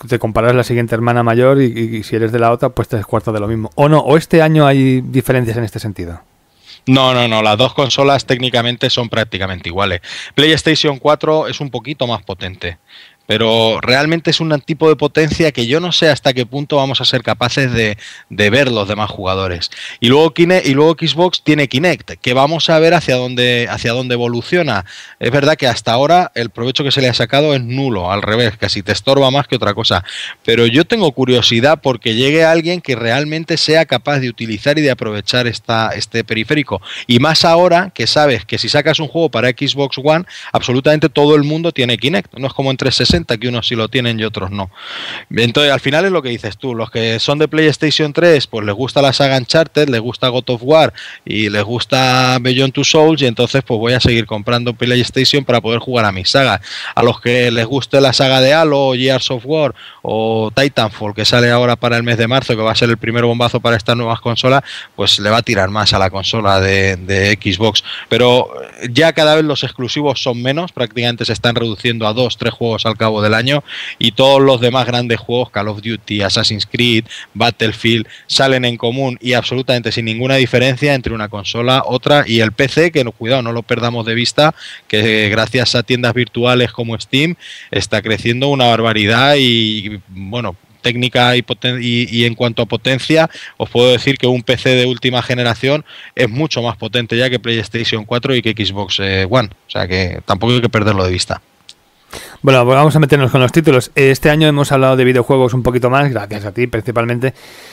te comparas la siguiente hermana mayor y si eres de la otra, pues 3/4 de lo mismo. ¿O no? ¿O este año hay diferencias en este sentido? No, las dos consolas técnicamente son prácticamente iguales. PlayStation 4 es un poquito más potente, pero realmente es un tipo de potencia que yo no sé hasta qué punto vamos a ser capaces de ver los demás jugadores. Y luego Xbox tiene Kinect, que vamos a ver hacia dónde evoluciona. Es verdad que hasta ahora el provecho que se le ha sacado es nulo, al revés, casi te estorba más que otra cosa. Pero yo tengo curiosidad porque llegue alguien que realmente sea capaz de utilizar y de aprovechar este periférico. Y más ahora que sabes que si sacas un juego para Xbox One, absolutamente todo el mundo tiene Kinect. No es como en 360, que unos sí lo tienen y otros no. Entonces, al final es lo que dices tú. Los que son de PlayStation 3, pues les gusta la saga Uncharted, les gusta God of War y les gusta Beyond Two Souls, y entonces pues voy a seguir comprando PlayStation para poder jugar a mis sagas. A los que les guste la saga de Halo, o Gears of War o Titanfall, que sale ahora para el mes de marzo, que va a ser el primer bombazo para estas nuevas consolas, pues le va a tirar más a la consola de Xbox. Pero ya cada vez los exclusivos son menos, prácticamente se están reduciendo a 2-3 juegos al cabo del año, y todos los demás grandes juegos, Call of Duty, Assassin's Creed, Battlefield, salen en común y absolutamente sin ninguna diferencia entre una consola, otra y el PC, que cuidado, no lo perdamos de vista, que gracias a tiendas virtuales como Steam está creciendo una barbaridad. Y bueno, técnica y en cuanto a potencia, os puedo decir que un PC de última generación es mucho más potente ya que PlayStation 4 y que Xbox One, o sea que tampoco hay que perderlo de vista. Bueno, pues vamos a meternos con los títulos. Este año hemos hablado de videojuegos un poquito más, gracias a ti principalmente,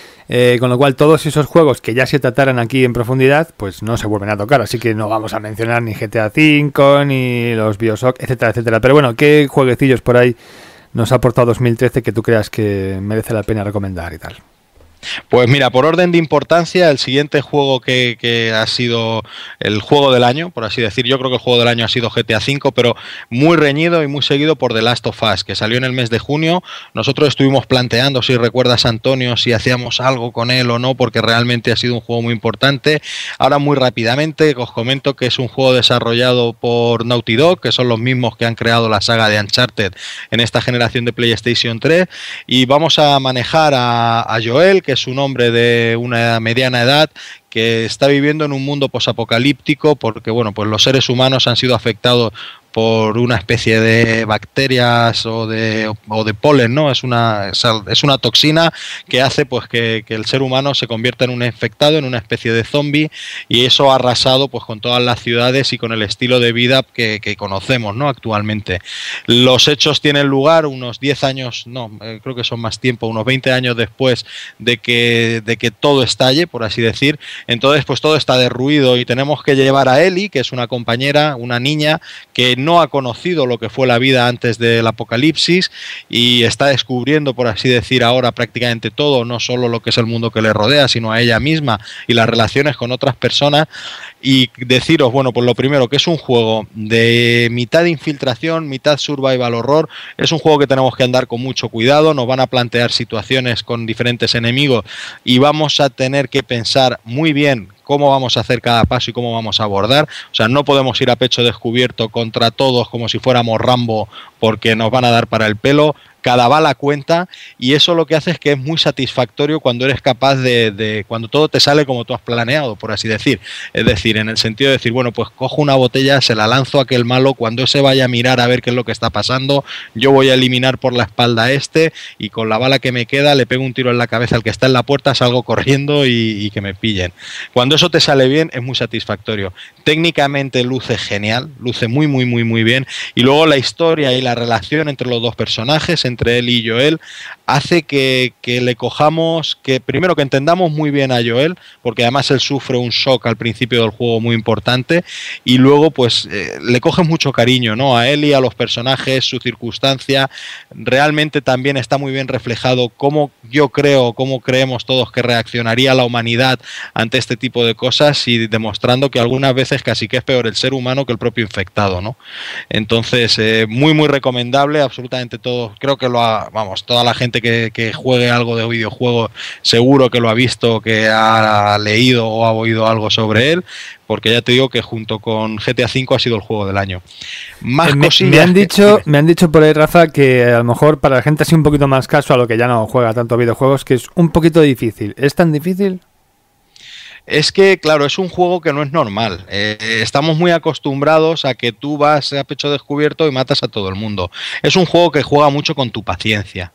con lo cual todos esos juegos que ya se trataran aquí en profundidad, pues no se vuelven a tocar, así que no vamos a mencionar ni GTA V, ni los BioShock, etcétera, etcétera. Pero bueno, ¿qué jueguecillos por ahí nos ha aportado 2013 que tú creas que merece la pena recomendar y tal? Pues mira, por orden de importancia, el siguiente juego que ha sido el juego del año, por así decir, yo creo que el juego del año ha sido GTA V, pero muy reñido y muy seguido por The Last of Us, que salió en el mes de junio. Nosotros estuvimos planteando, si recuerdas, Antonio, si hacíamos algo con él o no, porque realmente ha sido un juego muy importante. Ahora muy rápidamente os comento que es un juego desarrollado por Naughty Dog, que son los mismos que han creado la saga de Uncharted en esta generación de PlayStation 3, y vamos a manejar a Joel, que es un hombre de una mediana edad que está viviendo en un mundo posapocalíptico porque bueno, pues los seres humanos han sido afectados por una especie de bacterias o de polen, ¿no? Es una toxina que hace pues que el ser humano se convierta en un infectado, en una especie de zombie, y eso ha arrasado pues con todas las ciudades y con el estilo de vida que conocemos, ¿no? Actualmente. Los hechos tienen lugar unos 10 años, creo que son más tiempo, unos 20 años después de que todo estalle, por así decir. Entonces pues todo está derruido y tenemos que llevar a Ellie, que es una compañera, una niña que no ha conocido lo que fue la vida antes del apocalipsis y está descubriendo, por así decir, ahora prácticamente todo, no solo lo que es el mundo que le rodea, sino a ella misma y las relaciones con otras personas. Y deciros, bueno, pues lo primero, que es un juego de mitad infiltración, mitad survival horror. Es un juego que tenemos que andar con mucho cuidado, nos van a plantear situaciones con diferentes enemigos y vamos a tener que pensar muy bien cómo vamos a hacer cada paso y cómo vamos a abordar. O sea, no podemos ir a pecho descubierto contra todos como si fuéramos Rambo, porque nos van a dar para el pelo. Cada bala cuenta, y eso lo que hace es que es muy satisfactorio cuando eres capaz cuando todo te sale como tú has planeado, por así decir. Es decir, en el sentido de decir, bueno, pues cojo una botella, se la lanzo a aquel malo, cuando ese vaya a mirar a ver qué es lo que está pasando, yo voy a eliminar por la espalda a este, y con la bala que me queda le pego un tiro en la cabeza al que está en la puerta, salgo corriendo y que me pillen. Cuando eso te sale bien, es muy satisfactorio. Técnicamente luce genial, luce muy, muy, muy, muy bien, y luego la historia y la relación entre los dos personajes, entre él y Joel, hace que le cojamos, que primero que entendamos muy bien a Joel, porque además él sufre un shock al principio del juego muy importante, y luego pues le coges mucho cariño, ¿no? A él y a los personajes, su circunstancia. Realmente también está muy bien reflejado cómo creemos todos que reaccionaría la humanidad ante este tipo de cosas, y demostrando que algunas veces casi que es peor el ser humano que el propio infectado, ¿no? Entonces, muy muy recomendable, absolutamente todo. Creo que toda la gente que juegue algo de videojuegos seguro que lo ha visto, que ha leído o ha oído algo sobre él, porque ya te digo que junto con GTA V ha sido el juego del año. Más cosillas. Me han dicho por ahí, Rafa, que a lo mejor para la gente así un poquito más casual o que ya no juega tanto videojuegos, que es un poquito difícil. ¿Es tan difícil? Es que, claro, es un juego que no es normal. Estamos muy acostumbrados a que tú vas a pecho descubierto y matas a todo el mundo. Es un juego que juega mucho con tu paciencia.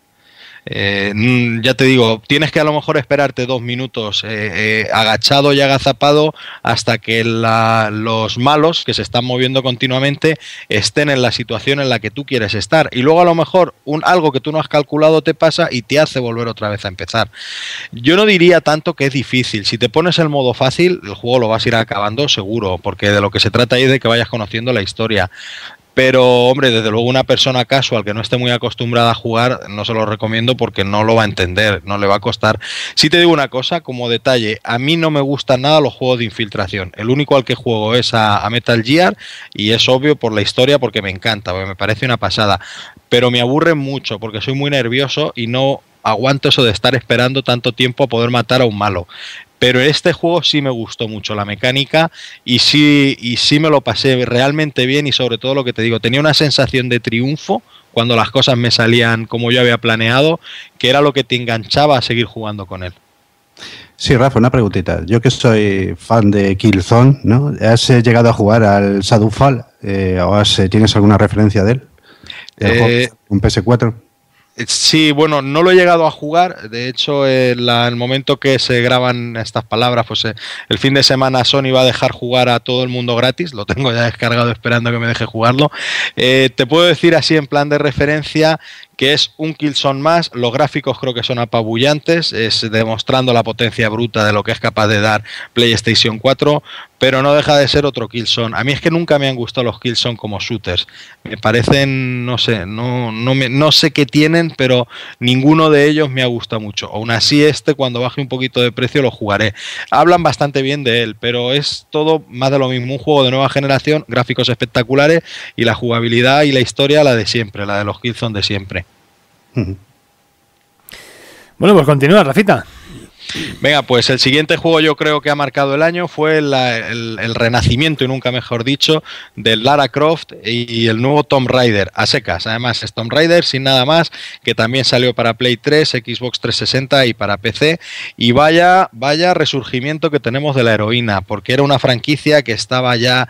Ya te digo, tienes que a lo mejor esperarte 2 minutos agachado y agazapado hasta que los malos que se están moviendo continuamente estén en la situación en la que tú quieres estar, y luego a lo mejor algo que tú no has calculado te pasa y te hace volver otra vez a empezar. Yo no diría tanto que es difícil. Si te pones el modo fácil, el juego lo vas a ir acabando seguro, porque de lo que se trata ahí es de que vayas conociendo la historia. Pero, hombre, desde luego una persona casual que no esté muy acostumbrada a jugar, no se lo recomiendo porque no lo va a entender, no le va a costar. Sí te digo una cosa, como detalle, a mí no me gustan nada los juegos de infiltración. El único al que juego es a Metal Gear, y es obvio por la historia, porque me encanta, porque me parece una pasada. Pero me aburren mucho porque soy muy nervioso y no aguanto eso de estar esperando tanto tiempo a poder matar a un malo. Pero este juego sí me gustó mucho la mecánica y sí me lo pasé realmente bien, y sobre todo lo que te digo, tenía una sensación de triunfo cuando las cosas me salían como yo había planeado, que era lo que te enganchaba a seguir jugando con él. Sí, Rafa, una preguntita. Yo que soy fan de Killzone, ¿no? ¿Has llegado a jugar al Shadowfall? ¿O tienes alguna referencia de él? ¿Un PS4? Sí, bueno, no lo he llegado a jugar. De hecho, el momento que se graban estas palabras, pues el fin de semana Sony va a dejar jugar a todo el mundo gratis. Lo tengo ya descargado esperando que me deje jugarlo. Te puedo decir así en plan de referencia que es un Killzone más. Los gráficos creo que son apabullantes, es demostrando la potencia bruta de lo que es capaz de dar PlayStation 4, pero no deja de ser otro Killzone. A mí es que nunca me han gustado los Killzone como shooters. Me parecen, no sé, no sé qué tienen, pero ninguno de ellos me ha gustado mucho. Aún así, cuando baje un poquito de precio lo jugaré. Hablan bastante bien de él, pero es todo más de lo mismo. Un juego de nueva generación, gráficos espectaculares y la jugabilidad y la historia la de siempre, la de los Killzone de siempre. Bueno, pues continúa, Rafita. Venga, pues el siguiente juego yo creo que ha marcado el año fue el renacimiento, y nunca mejor dicho, de Lara Croft y el nuevo Tomb Raider, a secas. Además es Tomb Raider sin nada más, que también salió para Play 3, Xbox 360 y para PC. Y vaya resurgimiento que tenemos de la heroína, porque era una franquicia que estaba ya,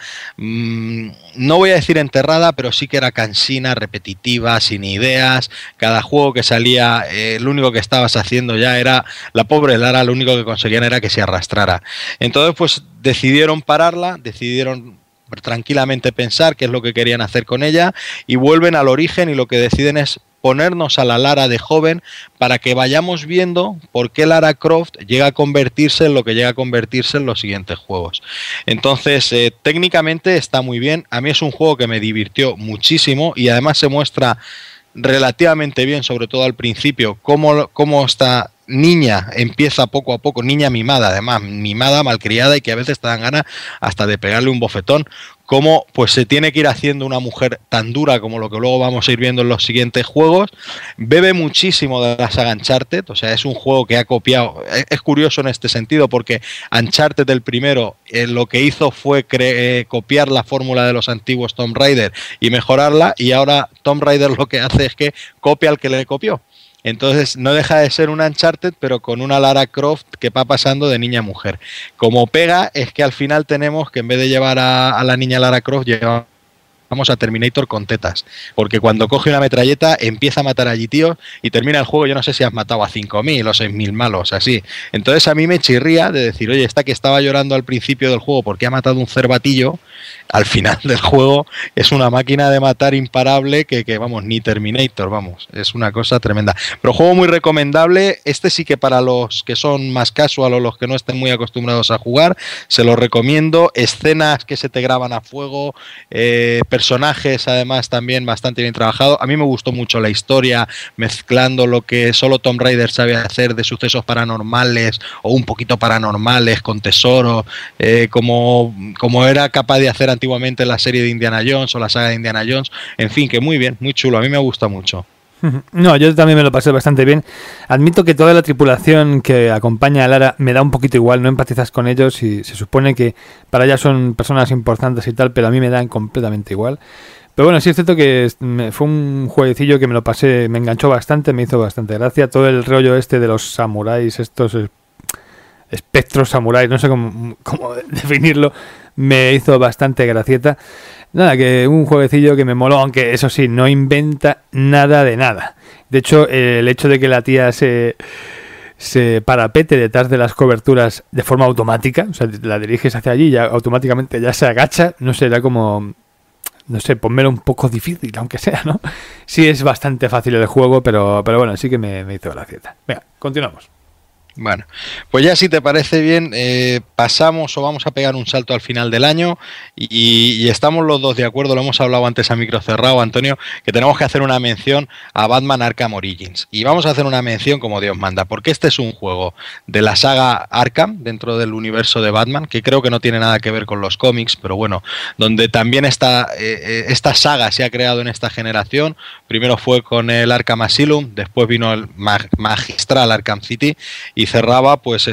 no voy a decir enterrada, pero sí que era cansina, repetitiva, sin ideas. Cada juego que salía, lo único que estabas haciendo ya era la pobre Lara, lo único que conseguían era que se arrastrara. Entonces, pues decidieron pararla, decidieron tranquilamente pensar qué es lo que querían hacer con ella, y vuelven al origen, y lo que deciden es ponernos a la Lara de joven para que vayamos viendo por qué Lara Croft llega a convertirse en lo que llega a convertirse en los siguientes juegos. Entonces, técnicamente está muy bien. A mí es un juego que me divirtió muchísimo, y además se muestra relativamente bien, sobre todo al principio, cómo esta niña empieza poco a poco, niña mimada, además, mimada, malcriada, y que a veces te dan ganas hasta de pegarle un bofetón, cómo pues se tiene que ir haciendo una mujer tan dura como lo que luego vamos a ir viendo en los siguientes juegos. Bebe muchísimo de la saga Uncharted, o sea, es un juego que ha copiado. Es curioso en este sentido, porque Uncharted del primero lo que hizo fue copiar la fórmula de los antiguos Tomb Raider y mejorarla, y ahora Tomb Raider lo que hace es que copia al que le copió. Entonces no deja de ser un Uncharted, pero con una Lara Croft que va pasando de niña a mujer. Como pega es que al final tenemos que, en vez de llevar a la niña Lara Croft, vamos a Terminator con tetas, porque cuando coge una metralleta empieza a matar allí tíos, y termina el juego, yo no sé si has matado a 5.000 o 6.000 malos, así. Entonces a mí me chirría de decir, oye, esta que estaba llorando al principio del juego porque ha matado un cervatillo, al final del juego es una máquina de matar imparable que vamos, ni Terminator, vamos, es una cosa tremenda. Pero juego muy recomendable. Sí que para los que son más casual o los que no estén muy acostumbrados a jugar, se lo recomiendo. Escenas que se te graban a fuego, personajes además también bastante bien trabajado. A mí me gustó mucho la historia, mezclando lo que solo Tomb Raider sabe hacer de sucesos paranormales o un poquito paranormales con tesoros, como era capaz de hacer antiguamente la serie de Indiana Jones o la saga de Indiana Jones. En fin, que muy bien, muy chulo, a mí me gusta mucho. No, yo también me lo pasé bastante bien. Admito que toda la tripulación que acompaña a Lara me da un poquito igual, no empatizas con ellos y se supone que para ella son personas importantes y tal, pero a mí me dan completamente igual. Pero bueno, sí es cierto que fue un jueguecillo que me lo pasé, me enganchó bastante, me hizo bastante gracia. Todo el rollo este de los samuráis, estos espectros samuráis, no sé cómo definirlo, me hizo bastante gracieta. Nada, que un jueguecillo que me moló, aunque eso sí, no inventa nada de nada. De hecho, el hecho de que la tía se parapete detrás de las coberturas de forma automática, o sea, la diriges hacia allí y ya automáticamente ya se agacha, no sé, era como... No sé, ponmelo un poco difícil, aunque sea, ¿no? Sí es bastante fácil el juego, pero bueno, sí que me hizo gracieta. Venga, continuamos. Bueno, pues ya si te parece bien, pasamos o vamos a pegar un salto al final del año y estamos los dos de acuerdo, lo hemos hablado antes a micro cerrado, Antonio, que tenemos que hacer una mención a Batman Arkham Origins. Y vamos a hacer una mención como Dios manda, porque este es un juego de la saga Arkham, dentro del universo de Batman, que creo que no tiene nada que ver con los cómics, pero bueno, donde también esta saga se ha creado en esta generación. Primero fue con el Arkham Asylum, después vino el magistral Arkham City y cerraba pues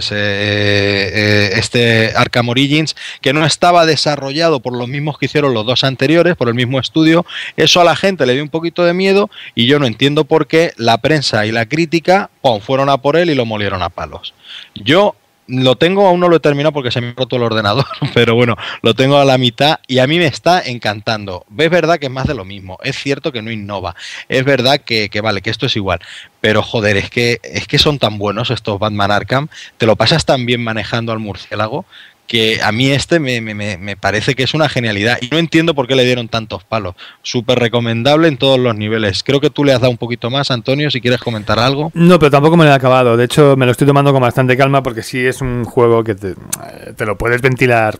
este Arkham Origins, que no estaba desarrollado por los mismos que hicieron los dos anteriores, por el mismo estudio. Eso a la gente le dio un poquito de miedo y yo no entiendo por qué la prensa y la crítica fueron a por él y lo molieron a palos. Yo lo tengo, aún no lo he terminado porque se me ha roto el ordenador, pero bueno, lo tengo a la mitad y a mí me está encantando. Es verdad que es más de lo mismo, es cierto que no innova, es verdad que vale, que esto es igual, pero joder, es que son tan buenos estos Batman Arkham, te lo pasas tan bien manejando al murciélago, que a mí me parece que es una genialidad y no entiendo por qué le dieron tantos palos. Súper recomendable en todos los niveles. Creo que tú le has dado un poquito más, Antonio, si quieres comentar algo. No, pero tampoco me lo he acabado. De hecho, me lo estoy tomando con bastante calma porque sí es un juego que te lo puedes ventilar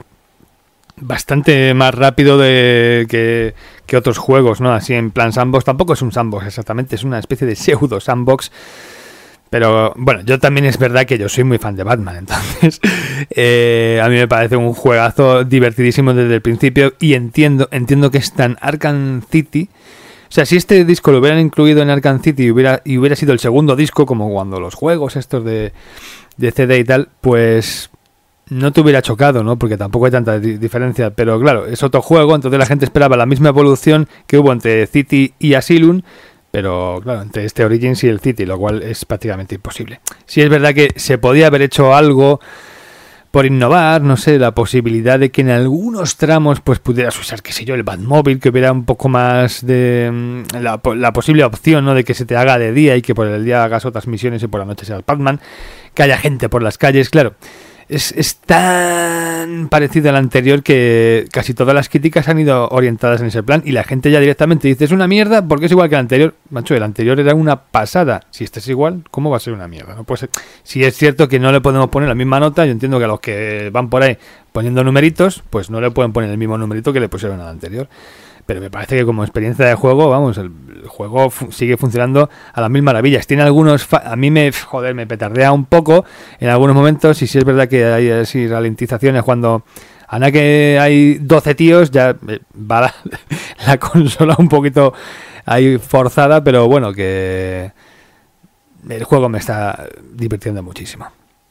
bastante más rápido que otros juegos, ¿no? Así en plan sandbox. Tampoco es un sandbox exactamente, es una especie de pseudo sandbox. Pero bueno, yo también es verdad que yo soy muy fan de Batman, entonces a mí me parece un juegazo divertidísimo desde el principio y entiendo que está en Arkham City. O sea, si este disco lo hubieran incluido en Arkham City y hubiera sido el segundo disco, como cuando los juegos estos de CD y tal, pues no te hubiera chocado, ¿no? Porque tampoco hay tanta diferencia. Pero claro, es otro juego, entonces la gente esperaba la misma evolución que hubo entre City y Asylum. Pero claro, entre este Origins y el City, lo cual es prácticamente imposible. Sí es verdad que se podía haber hecho algo por innovar, no sé, la posibilidad de que en algunos tramos pues pudieras usar, qué sé yo, el Batmóvil, que hubiera un poco más de la posible opción, ¿no? De que se te haga de día y que por el día hagas otras misiones y por la noche seas Batman, que haya gente por las calles, claro. Es tan parecido al anterior que casi todas las críticas han ido orientadas en ese plan y la gente ya directamente dice es una mierda porque es igual que el anterior. Macho, el anterior era una pasada. Si este es igual, ¿cómo va a ser una mierda? No puede ser. Si es cierto que no le podemos poner la misma nota, yo entiendo que a los que van por ahí poniendo numeritos, pues no le pueden poner el mismo numerito que le pusieron al anterior. Pero me parece que como experiencia de juego, vamos, el juego sigue funcionando a las mil maravillas. Tiene algunos... a mí me petardea un poco en algunos momentos y sí es verdad que hay así ralentizaciones cuando... A nada que hay 12 tíos, ya va la consola un poquito ahí forzada, pero bueno, que el juego me está divirtiendo muchísimo.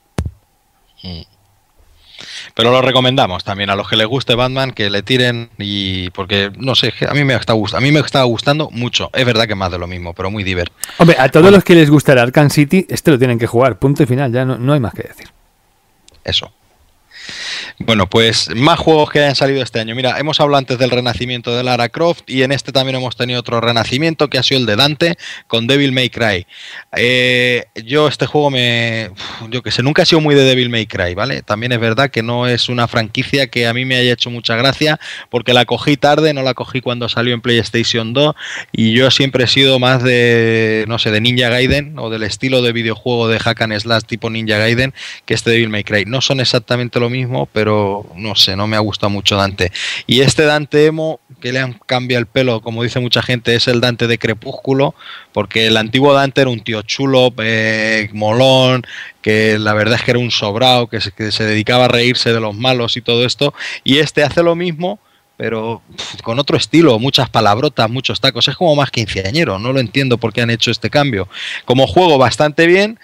Pero lo recomendamos también a los que les guste Batman, que le tiren y porque no sé, a mí me está gustando mucho. Es verdad que es más de lo mismo, pero muy divertido. Hombre, a todos los que les gusta el Arkham City, este lo tienen que jugar, punto y final, ya no hay más que decir. Eso. Bueno, pues más juegos que hayan salido este año. Mira, hemos hablado antes del renacimiento de Lara Croft y en este también hemos tenido otro renacimiento que ha sido el de Dante con Devil May Cry. Yo este juego nunca he sido muy de Devil May Cry, ¿vale? También es verdad que no es una franquicia que a mí me haya hecho mucha gracia porque la cogí tarde, no la cogí cuando salió en PlayStation 2 y yo siempre he sido más de, no sé, de Ninja Gaiden o del estilo de videojuego de hack and slash tipo Ninja Gaiden que este Devil May Cry. No son exactamente lo mismo, pero no sé, no me ha gustado mucho Dante. Y este Dante emo, que le han cambiado el pelo, como dice mucha gente, es el Dante de Crepúsculo, porque el antiguo Dante era un tío chulo, molón, que la verdad es que era un sobrao, que se dedicaba a reírse de los malos y todo esto, y este hace lo mismo, pero con otro estilo, muchas palabrotas, muchos tacos, es como más quinceañero, no lo entiendo por qué han hecho este cambio. Como juego bastante bien,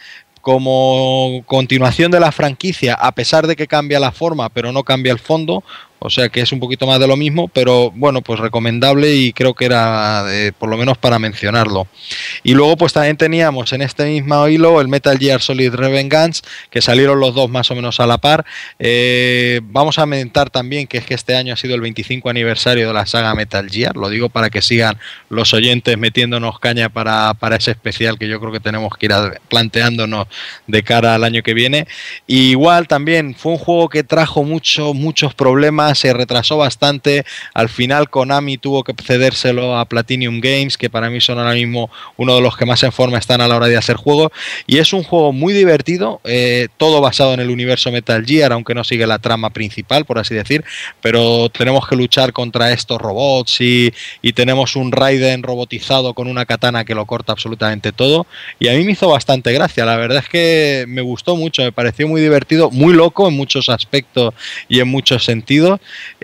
como continuación de la franquicia, a pesar de que cambia la forma, pero no cambia el fondo, o sea que es un poquito más de lo mismo, pero bueno, pues recomendable y creo que era por lo menos para mencionarlo. Y luego pues también teníamos en este mismo hilo el Metal Gear Solid Revengeance, que salieron los dos más o menos a la par. Vamos a comentar también que es que este año ha sido el 25 aniversario de la saga Metal Gear, lo digo para que sigan los oyentes metiéndonos caña para ese especial que yo creo que tenemos que ir planteándonos de cara al año que viene. Y igual también fue un juego que trajo muchos problemas, se retrasó bastante, al final Konami tuvo que cedérselo a Platinum Games, que para mí son ahora mismo uno de los que más en forma están a la hora de hacer juegos, y es un juego muy divertido, todo basado en el universo Metal Gear, aunque no sigue la trama principal, por así decir, pero tenemos que luchar contra estos robots y tenemos un Raiden robotizado con una katana que lo corta absolutamente todo, y a mí me hizo bastante gracia, la verdad es que me gustó mucho, me pareció muy divertido, muy loco en muchos aspectos y en muchos sentidos,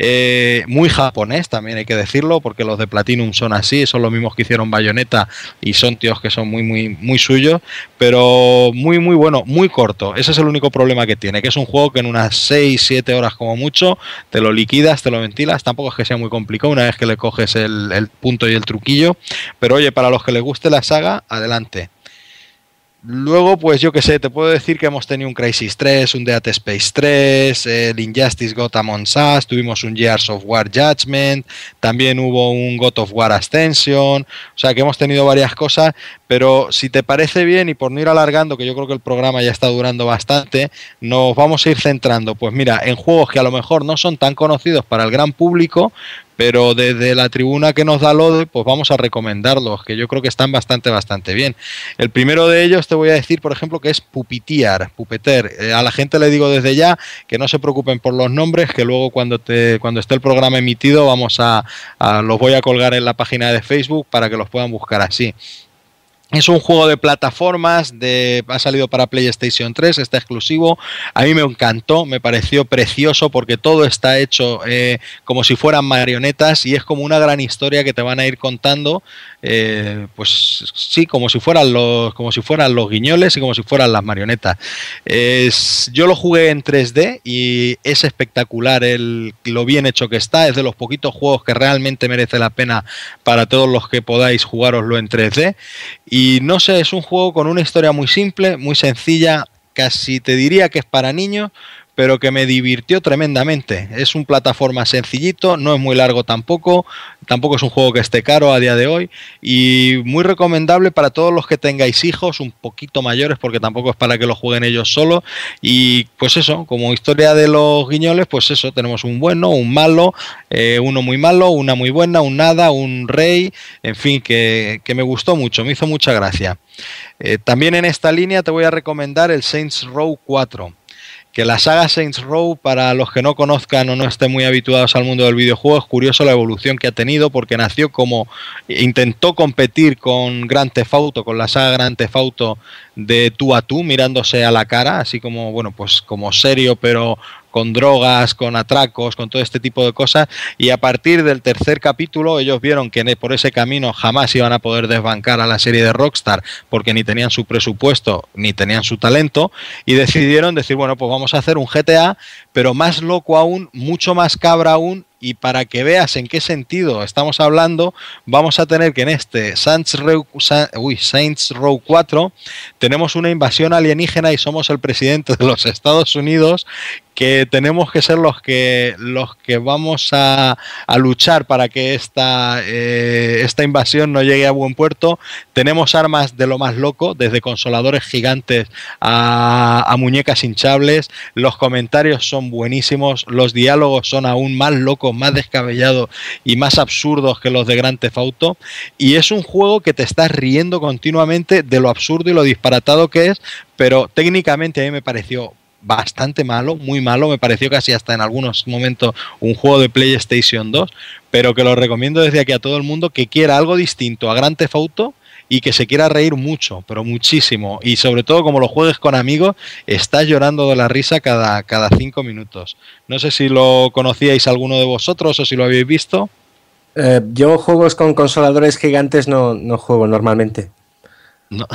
muy japonés también hay que decirlo, porque los de Platinum son así, son los mismos que hicieron Bayonetta y son tíos que son muy suyos, pero muy bueno, muy corto. Ese es el único problema que tiene, que es un juego que en unas 6-7 horas como mucho te lo liquidas, te lo ventilas, tampoco es que sea muy complicado una vez que le coges el punto y el truquillo, pero oye, para los que les guste la saga, adelante. Luego, pues yo que sé, te puedo decir que hemos tenido un Crysis 3, un Dead Space 3, el Injustice Gotham Among Us, tuvimos un Gears of War Judgment, también hubo un God of War Ascension, o sea que hemos tenido varias cosas, pero si te parece bien y por no ir alargando, que yo creo que el programa ya está durando bastante, nos vamos a ir centrando, pues mira, en juegos que a lo mejor no son tan conocidos para el gran público, pero desde la tribuna que nos da Lode, pues vamos a recomendarlos, que yo creo que están bastante bien. El primero de ellos te voy a decir, por ejemplo, que es Puppeteer. A la gente le digo desde ya que no se preocupen por los nombres, que luego cuando esté el programa emitido los voy a colgar en la página de Facebook para que los puedan buscar así. Es un juego de plataformas, ha salido para PlayStation 3, está exclusivo. A mí me encantó, me pareció precioso porque todo está hecho como si fueran marionetas y es como una gran historia que te van a ir contando, pues sí, como si fueran los guiñoles y como si fueran las marionetas. Yo lo jugué en 3D y es espectacular lo bien hecho que está. Es de los poquitos juegos que realmente merece la pena para todos los que podáis jugároslo en 3D. Y no sé, es un juego con una historia muy simple, muy sencilla, casi te diría que es para niños, pero que me divirtió tremendamente. Es un plataforma sencillito, no es muy largo tampoco es un juego que esté caro a día de hoy y muy recomendable para todos los que tengáis hijos un poquito mayores, porque tampoco es para que lo jueguen ellos solos. Y pues eso, como historia de los guiñoles, pues eso, tenemos un bueno, un malo, uno muy malo, una muy buena, un nada, un rey, en fin, que me gustó mucho, me hizo mucha gracia. También en esta línea te voy a recomendar el Saints Row 4. Que la saga Saints Row, para los que no conozcan o no estén muy habituados al mundo del videojuego, es curioso la evolución que ha tenido, porque nació intentó competir con Grand Theft Auto, con la saga Grand Theft Auto de tú a tú, mirándose a la cara, así como, bueno, pues como serio, pero con drogas, con atracos, con todo este tipo de cosas, y a partir del tercer capítulo ellos vieron que por ese camino jamás iban a poder desbancar a la serie de Rockstar, porque ni tenían su presupuesto, ni tenían su talento, y decidieron decir, bueno, pues vamos a hacer un GTA, pero más loco aún, mucho más cabra aún, y para que veas en qué sentido estamos hablando, vamos a tener que en este Saints Row 4 tenemos una invasión alienígena y somos el presidente de los Estados Unidos, que tenemos que ser los que vamos a luchar para que esta invasión no llegue a buen puerto. Tenemos armas de lo más loco, desde consoladores gigantes a muñecas hinchables. Los comentarios son buenísimos, los diálogos son aún más locos, más descabellados y más absurdos que los de Grand Theft Auto, y es un juego que te estás riendo continuamente de lo absurdo y lo disparatado que es, pero técnicamente a mí me pareció bastante malo, muy malo, me pareció casi hasta en algunos momentos un juego de PlayStation 2, pero que lo recomiendo desde aquí a todo el mundo que quiera algo distinto a Grand Theft Auto y que se quiera reír mucho, pero muchísimo. Y sobre todo, como lo juegues con amigos, estás llorando de la risa cada 5 minutos. No sé si lo conocíais alguno de vosotros o si lo habéis visto. Yo juegos con consoladores gigantes no juego normalmente. No.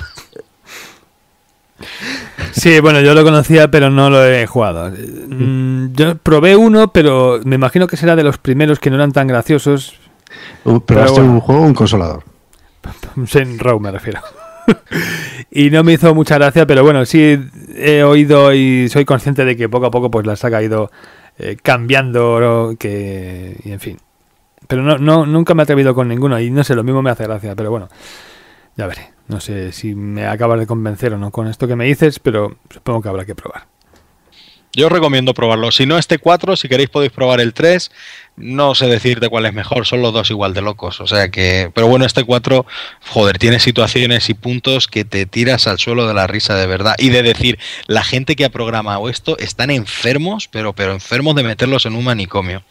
Sí, bueno, yo lo conocía, pero no lo he jugado. Yo probé uno, pero me imagino que será de los primeros que no eran tan graciosos. ¿Probaste un juego o un consolador? Zen Row me refiero. Y no me hizo mucha gracia, pero bueno, sí he oído y soy consciente de que poco a poco pues la saga ha ido cambiando, ¿no? Y en fin. Pero nunca me he atrevido con ninguno y no sé, lo mismo me hace gracia, pero bueno, ya veré. No sé si me acabas de convencer o no con esto que me dices, pero supongo que habrá que probar. Yo os recomiendo probarlo. Si no este 4, si queréis podéis probar el 3. No sé decirte cuál es mejor, son los dos igual de locos. O sea que, pero bueno, este 4, joder, tiene situaciones y puntos que te tiras al suelo de la risa de verdad. Y de decir, la gente que ha programado esto están enfermos, pero enfermos de meterlos en un manicomio.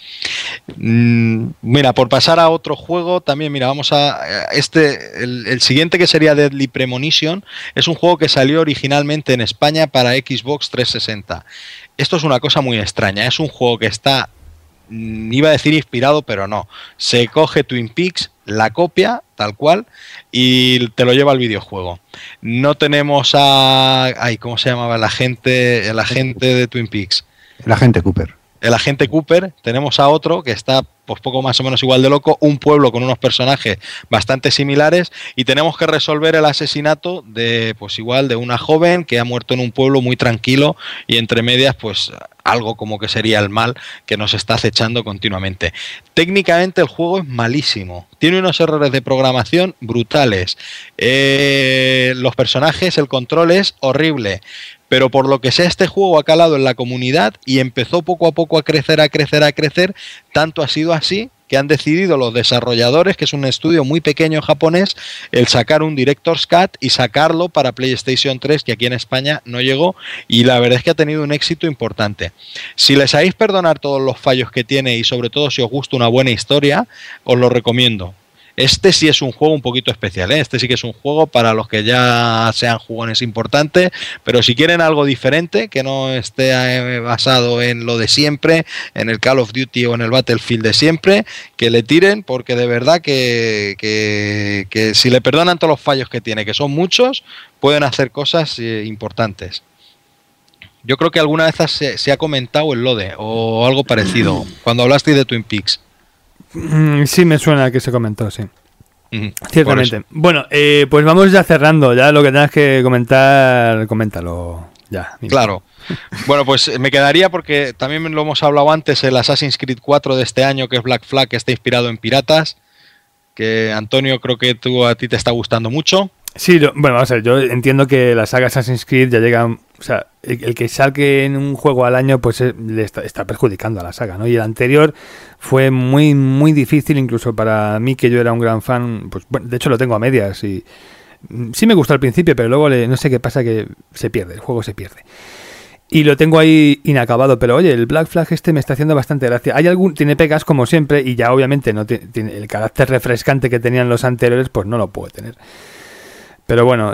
Mira, por pasar a otro juego, también, mira, vamos a el siguiente, que sería Deadly Premonition, es un juego que salió originalmente en España para Xbox 360. Esto es una cosa muy extraña, es un juego que está, iba a decir inspirado, pero no. Se coge Twin Peaks, la copia, tal cual, y te lo lleva al videojuego. No tenemos ¿cómo se llamaba el agente de Twin Peaks? El agente Cooper. El agente Cooper, tenemos a otro que está pues poco más o menos igual de loco, un pueblo con unos personajes bastante similares, y tenemos que resolver el asesinato de una joven que ha muerto en un pueblo muy tranquilo, y entre medias pues algo como que sería el mal que nos está acechando continuamente. Técnicamente el juego es malísimo, tiene unos errores de programación brutales, los personajes, el control es horrible. Pero por lo que sea, este juego ha calado en la comunidad y empezó poco a poco a crecer, tanto ha sido así que han decidido los desarrolladores, que es un estudio muy pequeño japonés, el sacar un Director's Cut y sacarlo para PlayStation 3, que aquí en España no llegó, y la verdad es que ha tenido un éxito importante. Si les sabéis perdonar todos los fallos que tiene y sobre todo si os gusta una buena historia, os lo recomiendo. Este sí es un juego un poquito especial, ¿eh? Este sí que es un juego para los que ya sean jugones importantes, pero si quieren algo diferente, que no esté basado en lo de siempre, en el Call of Duty o en el Battlefield de siempre, que le tiren, porque de verdad que si le perdonan todos los fallos que tiene, que son muchos, pueden hacer cosas importantes. Yo creo que alguna vez se ha comentado el LODE o algo parecido, cuando hablaste de Twin Peaks. Sí, me suena que se comentó, sí. Ciertamente. Bueno, pues vamos ya cerrando. Ya lo que tengas que comentar, coméntalo ya. Mira. Claro. Bueno, pues me quedaría, porque también lo hemos hablado antes, el Assassin's Creed 4 de este año, que es Black Flag, que está inspirado en piratas, que Antonio, creo que a ti te está gustando mucho. Sí, bueno, vamos a ver, yo entiendo que la saga Assassin's Creed ya llega, o sea, el que saque en un juego al año pues le está perjudicando a la saga, ¿no? Y el anterior fue muy muy difícil, incluso para mí, que yo era un gran fan, pues bueno, de hecho lo tengo a medias y sí me gustó al principio, pero luego no sé qué pasa, que se pierde, el juego se pierde. Y lo tengo ahí inacabado, pero oye, el Black Flag me está haciendo bastante gracia. Tiene pegas como siempre, y ya obviamente no tiene el carácter refrescante que tenían los anteriores, pues no lo puede tener. Pero bueno,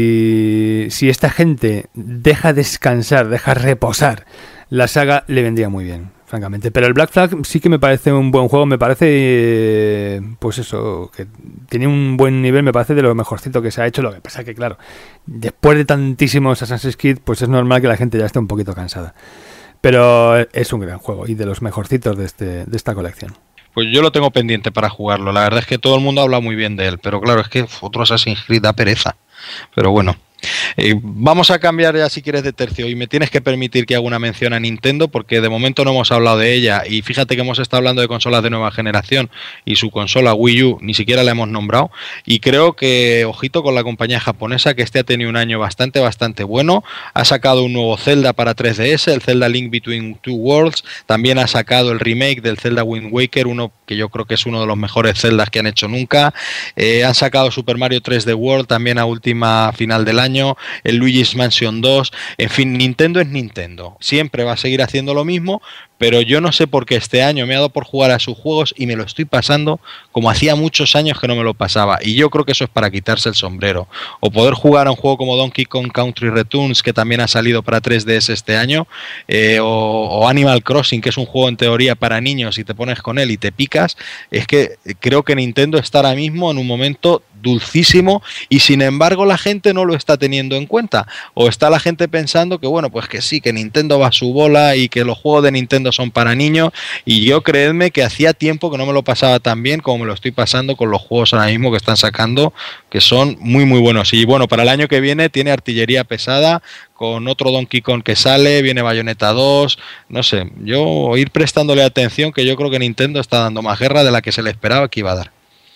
si esta gente deja descansar, deja reposar la saga, le vendría muy bien, francamente. Pero el Black Flag sí que me parece un buen juego, me parece, pues eso, que tiene un buen nivel, me parece de lo mejorcito que se ha hecho. Lo que pasa que, claro, después de tantísimos Assassin's Creed, pues es normal que la gente ya esté un poquito cansada. Pero es un gran juego y de los mejorcitos de esta colección. Pues yo lo tengo pendiente para jugarlo. La verdad es que todo el mundo habla muy bien de él, pero claro, es que otro Assassin's Creed da pereza. Pero bueno, vamos a cambiar ya, si quieres, de tercio, y me tienes que permitir que haga una mención a Nintendo, porque de momento no hemos hablado de ella, y fíjate que hemos estado hablando de consolas de nueva generación y su consola Wii U ni siquiera la hemos nombrado, y creo que, ojito con la compañía japonesa, que ha tenido un año bastante bueno. Ha sacado un nuevo Zelda para 3DS, el Zelda Link Between Two Worlds. También ha sacado el remake del Zelda Wind Waker, uno que yo creo que es uno de los mejores Zeldas que han hecho nunca. Han sacado Super Mario 3D World también a última final del año, el Luigi's Mansion 2. En fin, Nintendo es Nintendo, siempre va a seguir haciendo lo mismo, pero yo no sé por qué este año me ha dado por jugar a sus juegos y me lo estoy pasando como hacía muchos años que no me lo pasaba, y yo creo que eso es para quitarse el sombrero, o poder jugar a un juego como Donkey Kong Country Returns, que también ha salido para 3DS este año, o Animal Crossing, que es un juego en teoría para niños y te pones con él y te picas. Es que creo que Nintendo está ahora mismo en un momento dulcísimo, y sin embargo la gente no lo está teniendo en cuenta, o está la gente pensando que bueno, pues que sí, que Nintendo va a su bola y que los juegos de Nintendo son para niños, y yo creedme que hacía tiempo que no me lo pasaba tan bien como me lo estoy pasando con los juegos ahora mismo que están sacando, que son muy muy buenos. Y bueno, para el año que viene tiene artillería pesada, con otro Donkey Kong que sale, viene Bayonetta 2, no sé, yo ir prestándole atención, que yo creo que Nintendo está dando más guerra de la que se le esperaba que iba a dar.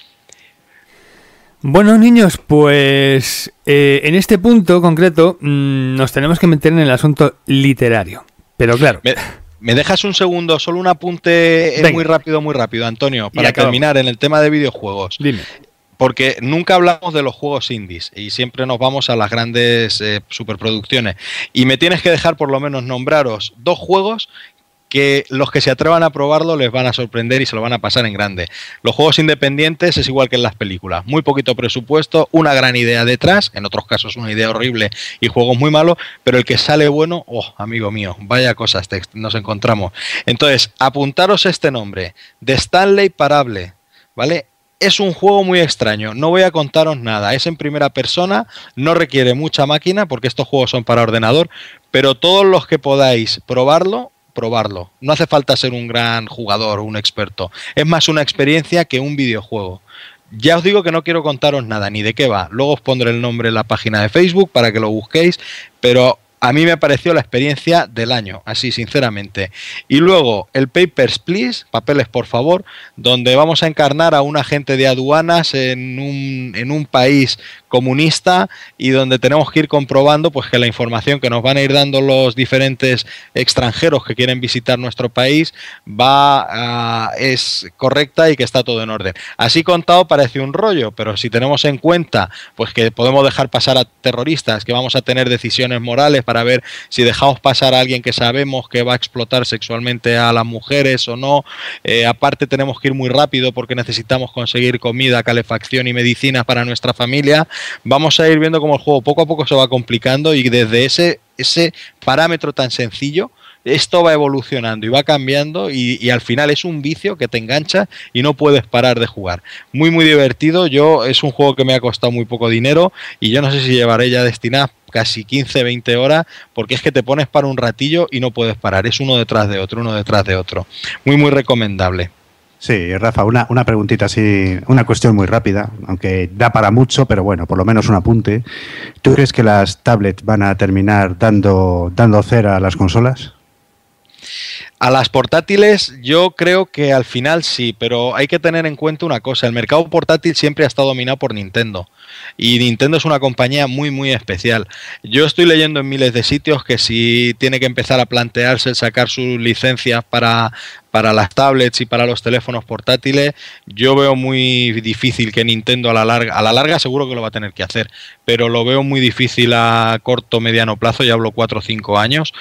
Bueno, niños, pues en este punto concreto nos tenemos que meter en el asunto literario. Pero claro. ¿Me dejas un segundo? Solo un apunte muy rápido, Antonio, para terminar en el tema de videojuegos. Dime. Porque nunca hablamos de los juegos indies y siempre nos vamos a las grandes superproducciones. Y me tienes que dejar por lo menos nombraros 2 juegos que los que se atrevan a probarlo les van a sorprender y se lo van a pasar en grande. Los juegos independientes es igual que en las películas, muy poquito presupuesto, una gran idea detrás, en otros casos una idea horrible y juegos muy malos, pero el que sale bueno, oh, amigo mío, vaya cosas nos encontramos. Entonces, apuntaros este nombre, The Stanley Parable, ¿vale? Es un juego muy extraño, no voy a contaros nada, es en primera persona, no requiere mucha máquina porque estos juegos son para ordenador, pero todos los que podáis probarlo. No hace falta ser un gran jugador o un experto. Es más una experiencia que un videojuego. Ya os digo que no quiero contaros nada, ni de qué va. Luego os pondré el nombre en la página de Facebook para que lo busquéis, pero a mí me pareció la experiencia del año, así sinceramente. Y luego el Papers, Please, papeles por favor, donde vamos a encarnar a un agente de aduanas en un país comunista y donde tenemos que ir comprobando pues que la información que nos van a ir dando los diferentes extranjeros que quieren visitar nuestro país es correcta y que está todo en orden. Así contado parece un rollo, pero si tenemos en cuenta pues que podemos dejar pasar a terroristas, que vamos a tener decisiones morales para ver si dejamos pasar a alguien que sabemos que va a explotar sexualmente a las mujeres o no, aparte tenemos que ir muy rápido porque necesitamos conseguir comida, calefacción y medicinas para nuestra familia. Vamos a ir viendo cómo el juego poco a poco se va complicando y desde ese parámetro tan sencillo esto va evolucionando y va cambiando y al final es un vicio que te engancha y no puedes parar de jugar. Muy muy divertido. Es un juego que me ha costado muy poco dinero y yo no sé si llevaré ya destinadas casi 15-20 horas porque es que te pones para un ratillo y no puedes parar. Es uno detrás de otro. Muy muy recomendable. Sí, Rafa, una preguntita así, una cuestión muy rápida, aunque da para mucho, pero bueno, por lo menos un apunte. ¿Tú crees que las tablets van a terminar dando cera a las consolas? A las portátiles yo creo que al final sí, pero hay que tener en cuenta una cosa, el mercado portátil siempre ha estado dominado por Nintendo y Nintendo es una compañía muy muy especial. Yo estoy leyendo en miles de sitios que si tiene que empezar a plantearse el sacar sus licencias para las tablets y para los teléfonos portátiles, yo veo muy difícil que Nintendo a la larga seguro que lo va a tener que hacer, pero lo veo muy difícil a corto mediano plazo, ya hablo 4 o 5 años,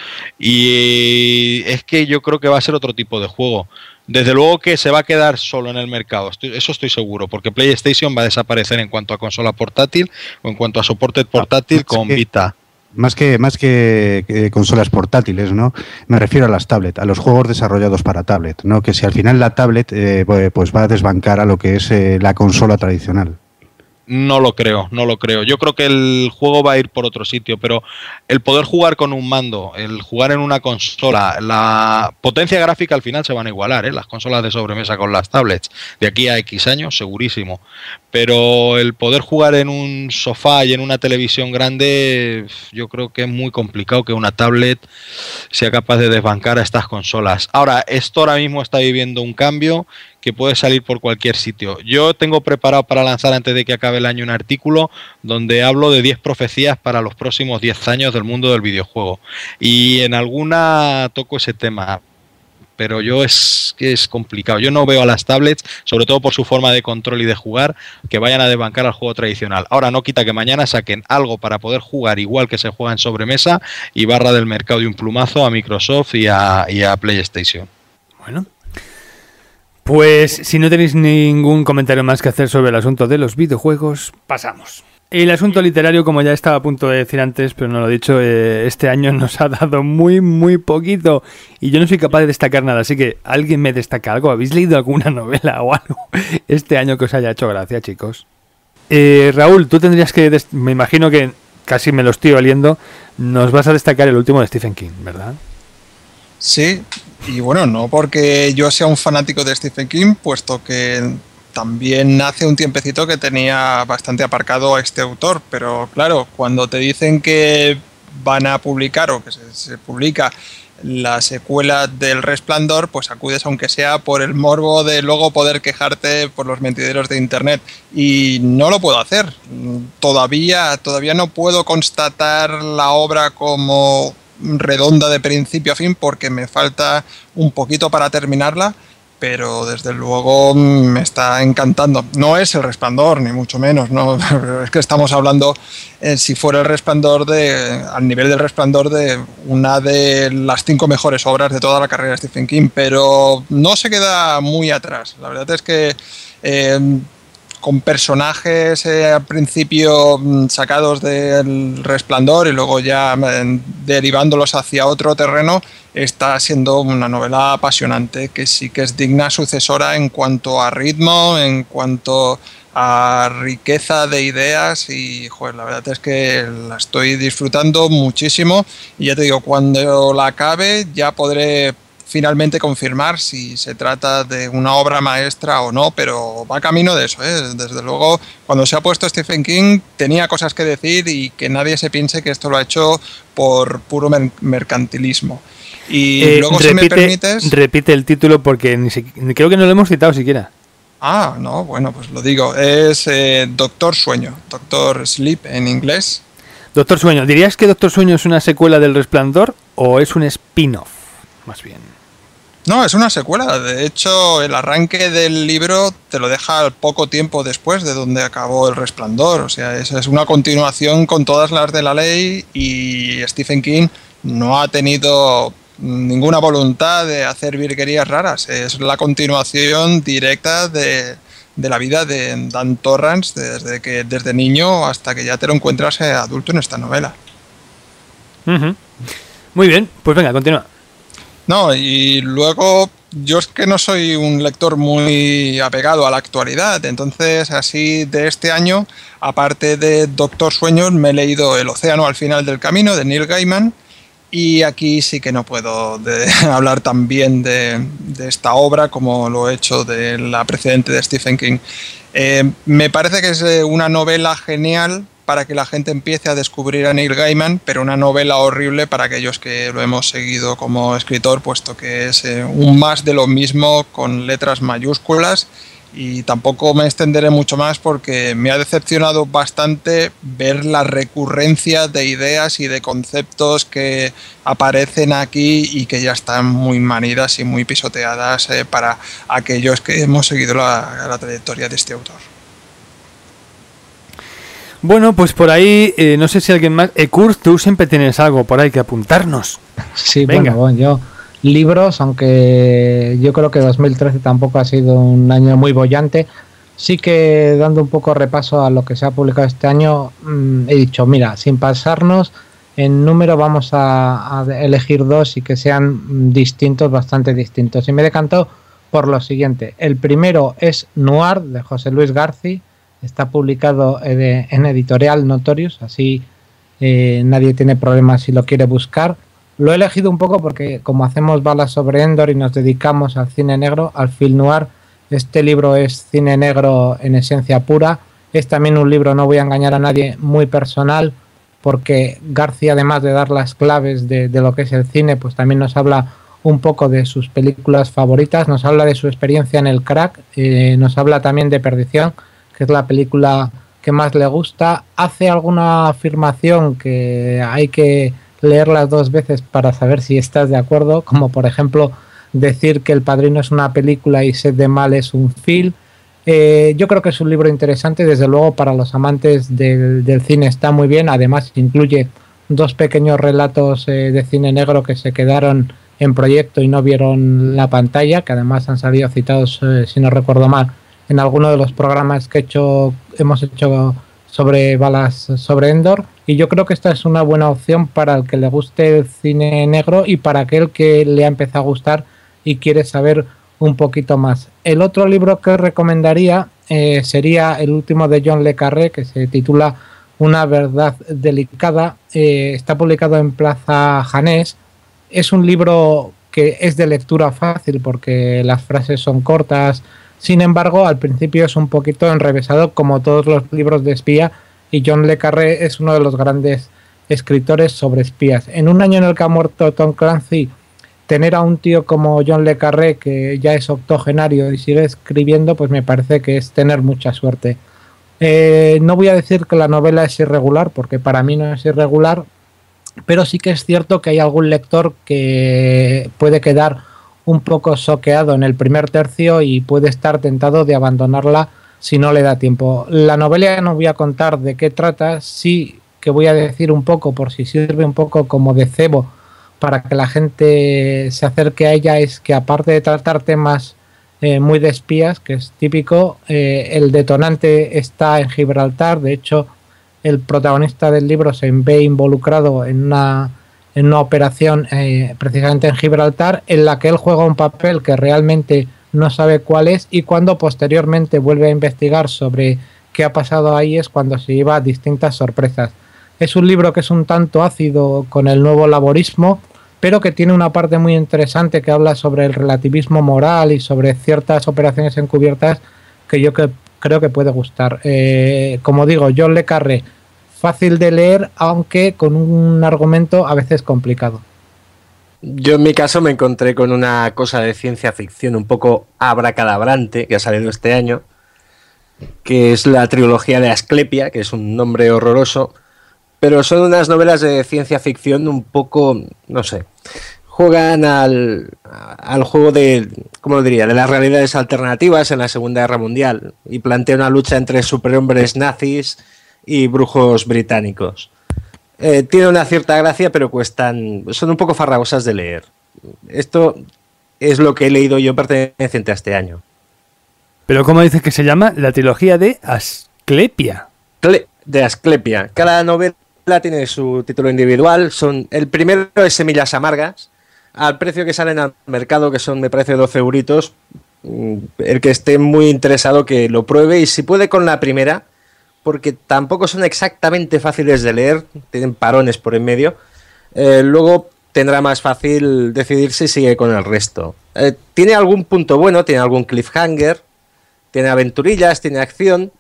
y es que yo creo que va a ser otro tipo de juego. Desde luego que se va a quedar solo en el mercado, eso estoy seguro, porque PlayStation va a desaparecer en cuanto a consola portátil o en cuanto a soporte portátil con Vita. Más que consolas portátiles, ¿no? Me refiero a las tablets, a los juegos desarrollados para tablet, ¿no? Que si al final la tablet pues va a desbancar a lo que es la consola tradicional. No lo creo. Yo creo que el juego va a ir por otro sitio, pero el poder jugar con un mando, el jugar en una consola, la potencia gráfica al final se van a igualar, las consolas de sobremesa con las tablets. De aquí a X años, segurísimo. Pero el poder jugar en un sofá y en una televisión grande, yo creo que es muy complicado que una tablet sea capaz de desbancar a estas consolas. Ahora, esto ahora mismo está viviendo un cambio que puede salir por cualquier sitio. Yo tengo preparado para lanzar antes de que acabe el año un artículo donde hablo de 10 profecías para los próximos 10 años del mundo del videojuego. Y en alguna toco ese tema. pero es complicado. Yo no veo a las tablets, sobre todo por su forma de control y de jugar, que vayan a desbancar al juego tradicional. Ahora no quita que mañana saquen algo para poder jugar igual que se juega en sobremesa y barra del mercado de un plumazo a Microsoft y a PlayStation. Bueno, pues si no tenéis ningún comentario más que hacer sobre el asunto de los videojuegos, pasamos. El asunto literario, como ya estaba a punto de decir antes, pero no lo he dicho, este año nos ha dado muy poquito y yo no soy capaz de destacar nada, así que ¿alguien me destaca algo? ¿Habéis leído alguna novela o algo este año que os haya hecho gracia, chicos? Raúl, tú tendrías que, me imagino que casi me lo estoy oliendo, nos vas a destacar el último de Stephen King, ¿verdad? Sí, y bueno, no porque yo sea un fanático de Stephen King, puesto que también hace un tiempecito que tenía bastante aparcado a este autor, pero claro, cuando te dicen que van a publicar o que se publica la secuela del Resplandor, pues acudes aunque sea por el morbo de luego poder quejarte por los mentideros de internet, y no lo puedo hacer. Todavía no puedo constatar la obra como redonda de principio a fin porque me falta un poquito para terminarla, pero desde luego me está encantando. No es el Resplandor, ni mucho menos, no, es que estamos hablando, si fuera el Resplandor, al nivel del Resplandor, de una de las 5 mejores obras de toda la carrera de Stephen King, pero no se queda muy atrás. La verdad es que con personajes al principio sacados del Resplandor y luego ya derivándolos hacia otro terreno, está siendo una novela apasionante que sí que es digna sucesora en cuanto a ritmo, en cuanto a riqueza de ideas, y joder, la verdad es que la estoy disfrutando muchísimo y ya te digo, cuando la acabe ya podré finalmente confirmar si se trata de una obra maestra o no, pero va camino de eso, ¿eh? Desde luego, cuando se ha puesto Stephen King tenía cosas que decir y que nadie se piense que esto lo ha hecho por puro mercantilismo. Y luego, si me permites... Repite el título porque creo que no lo hemos citado siquiera. Ah, no, bueno, pues lo digo. Es Doctor Sueño, Doctor Sleep en inglés. Doctor Sueño. ¿Dirías que Doctor Sueño es una secuela del Resplandor o es un spin-off, más bien? No, es una secuela. De hecho, el arranque del libro te lo deja poco tiempo después de donde acabó el Resplandor. O sea, es una continuación con todas las de la ley, y Stephen King no ha tenido ninguna voluntad de hacer virguerías raras. Es la continuación directa de la vida de Dan Torrance desde niño hasta que ya te lo encuentras adulto en esta novela. Uh-huh. Muy bien, pues venga, continúa. No, y luego yo es que no soy un lector muy apegado a la actualidad, entonces así de este año, aparte de Doctor Sueños, me he leído El océano al final del camino de Neil Gaiman, y aquí sí que no puedo hablar tan bien de esta obra como lo he hecho de la precedente de Stephen King. Me parece que es una novela genial para que la gente empiece a descubrir a Neil Gaiman, pero una novela horrible para aquellos que lo hemos seguido como escritor, puesto que es un más de lo mismo con letras mayúsculas, y tampoco me extenderé mucho más porque me ha decepcionado bastante ver la recurrencia de ideas y de conceptos que aparecen aquí y que ya están muy manidas y muy pisoteadas para aquellos que hemos seguido la trayectoria de este autor. Bueno, pues por ahí, no sé si alguien más... Kurt, tú siempre tienes algo por ahí que apuntarnos. Sí, venga. Bueno, yo libros, aunque yo creo que 2013 tampoco ha sido un año muy bollante, sí que dando un poco repaso a lo que se ha publicado este año, he dicho, mira, sin pasarnos en número, vamos a elegir 2 y que sean distintos, bastante distintos. Y me he decantado por lo siguiente. El primero es Noir, de José Luis García. Está publicado en editorial Notorious, así nadie tiene problemas si lo quiere buscar. Lo he elegido un poco porque como hacemos balas sobre Endor y nos dedicamos al cine negro, al film noir, este libro es cine negro en esencia pura. Es también un libro, no voy a engañar a nadie, muy personal, porque García, además de dar las claves de lo que es el cine, pues también nos habla un poco de sus películas favoritas, nos habla de su experiencia en el crack, nos habla también de Perdición, que es la película que más le gusta. Hace alguna afirmación que hay que leerlas 2 veces para saber si estás de acuerdo, como por ejemplo decir que El Padrino es una película y Sed de Mal es un film. Yo creo que es un libro interesante, desde luego para los amantes del cine está muy bien, además incluye 2 pequeños relatos de cine negro que se quedaron en proyecto y no vieron la pantalla, que además han salido citados, si no recuerdo mal, en alguno de los programas que hemos hecho sobre balas sobre Endor, y yo creo que esta es una buena opción para el que le guste el cine negro y para aquel que le ha empezado a gustar y quiere saber un poquito más. El otro libro que recomendaría sería el último de John le Carré, que se titula Una verdad delicada. Está publicado en Plaza Janés. Es un libro que es de lectura fácil porque las frases son cortas. Sin embargo, al principio es un poquito enrevesado como todos los libros de espía, y John le Carré es uno de los grandes escritores sobre espías. En un año en el que ha muerto Tom Clancy, tener a un tío como John le Carré, que ya es octogenario y sigue escribiendo, pues me parece que es tener mucha suerte. No voy a decir que la novela es irregular, porque para mí no es irregular, pero sí que es cierto que hay algún lector que puede quedar un poco soqueado en el primer tercio y puede estar tentado de abandonarla si no le da tiempo. La novela no voy a contar de qué trata, sí que voy a decir un poco, por si sirve un poco como de cebo para que la gente se acerque a ella, es que aparte de tratar temas muy de espías, que es típico, el detonante está en Gibraltar. De hecho, el protagonista del libro se ve involucrado en una operación precisamente en Gibraltar, en la que él juega un papel que realmente no sabe cuál es, y cuando posteriormente vuelve a investigar sobre qué ha pasado ahí es cuando se lleva distintas sorpresas. Es un libro que es un tanto ácido con el nuevo laborismo, pero que tiene una parte muy interesante que habla sobre el relativismo moral y sobre ciertas operaciones encubiertas que yo creo que puede gustar. Como digo, John le Carré, fácil de leer, aunque con un argumento a veces complicado. Yo en mi caso me encontré con una cosa de ciencia ficción un poco abracadabrante que ha salido este año, que es la trilogía de Asclepia, que es un nombre horroroso, pero son unas novelas de ciencia ficción un poco, no sé, juegan al juego de, ¿cómo lo diría?, de las realidades alternativas en la Segunda Guerra Mundial, y plantea una lucha entre superhombres nazis y brujos británicos. Tiene una cierta gracia, pero son un poco farragosas de leer. Esto es lo que he leído yo perteneciente a este año. ¿Pero cómo dices que se llama? La trilogía de Asclepia. De Asclepia. Cada novela tiene su título individual. El primero es Semillas Amargas, al precio que salen al mercado, que son, me parece, 12 euritos. El que esté muy interesado que lo pruebe, y si puede con la primera, porque tampoco son exactamente fáciles de leer, tienen parones por en medio, luego tendrá más fácil decidir si sigue con el resto. Tiene algún punto bueno, tiene algún cliffhanger, tiene aventurillas, tiene acción,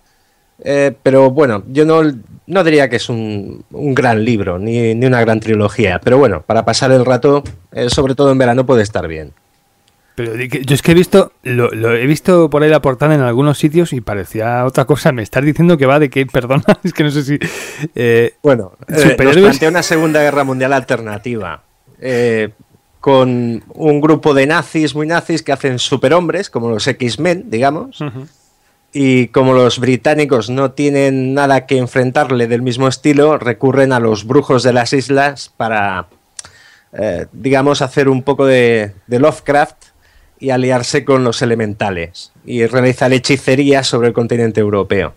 pero bueno, yo no diría que es un gran libro, ni una gran trilogía, pero bueno, para pasar el rato, sobre todo en verano, puede estar bien. Pero yo es que lo he visto por ahí la portada en algunos sitios y parecía otra cosa. Me estás diciendo que va de que, perdona, es que no sé si... nos plantea una Segunda Guerra Mundial alternativa, con un grupo de nazis, muy nazis, que hacen superhombres, como los X-Men, digamos, y como los británicos no tienen nada que enfrentarle del mismo estilo, recurren a los brujos de las islas para, digamos, hacer un poco de Lovecraft y aliarse con los elementales y realizar hechicerías sobre el continente europeo.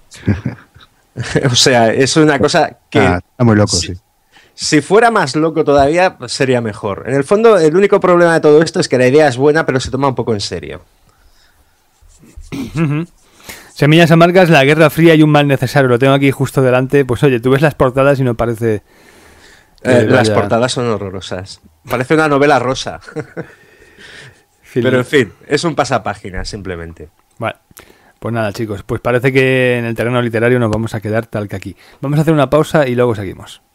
O sea, es una cosa que... está muy loco, sí. Si fuera más loco todavía, sería mejor. En el fondo, el único problema de todo esto es que la idea es buena, pero se toma un poco en serio. Semillas Amargas, la Guerra Fría y un mal necesario. Lo tengo aquí justo delante. Pues oye, tú ves las portadas y no parece... las portadas son horrorosas. Parece una novela rosa. Pero en fin, es un pasapágina simplemente. Vale, pues nada, chicos, pues parece que en el terreno literario nos vamos a quedar tal que aquí. Vamos a hacer una pausa y luego seguimos.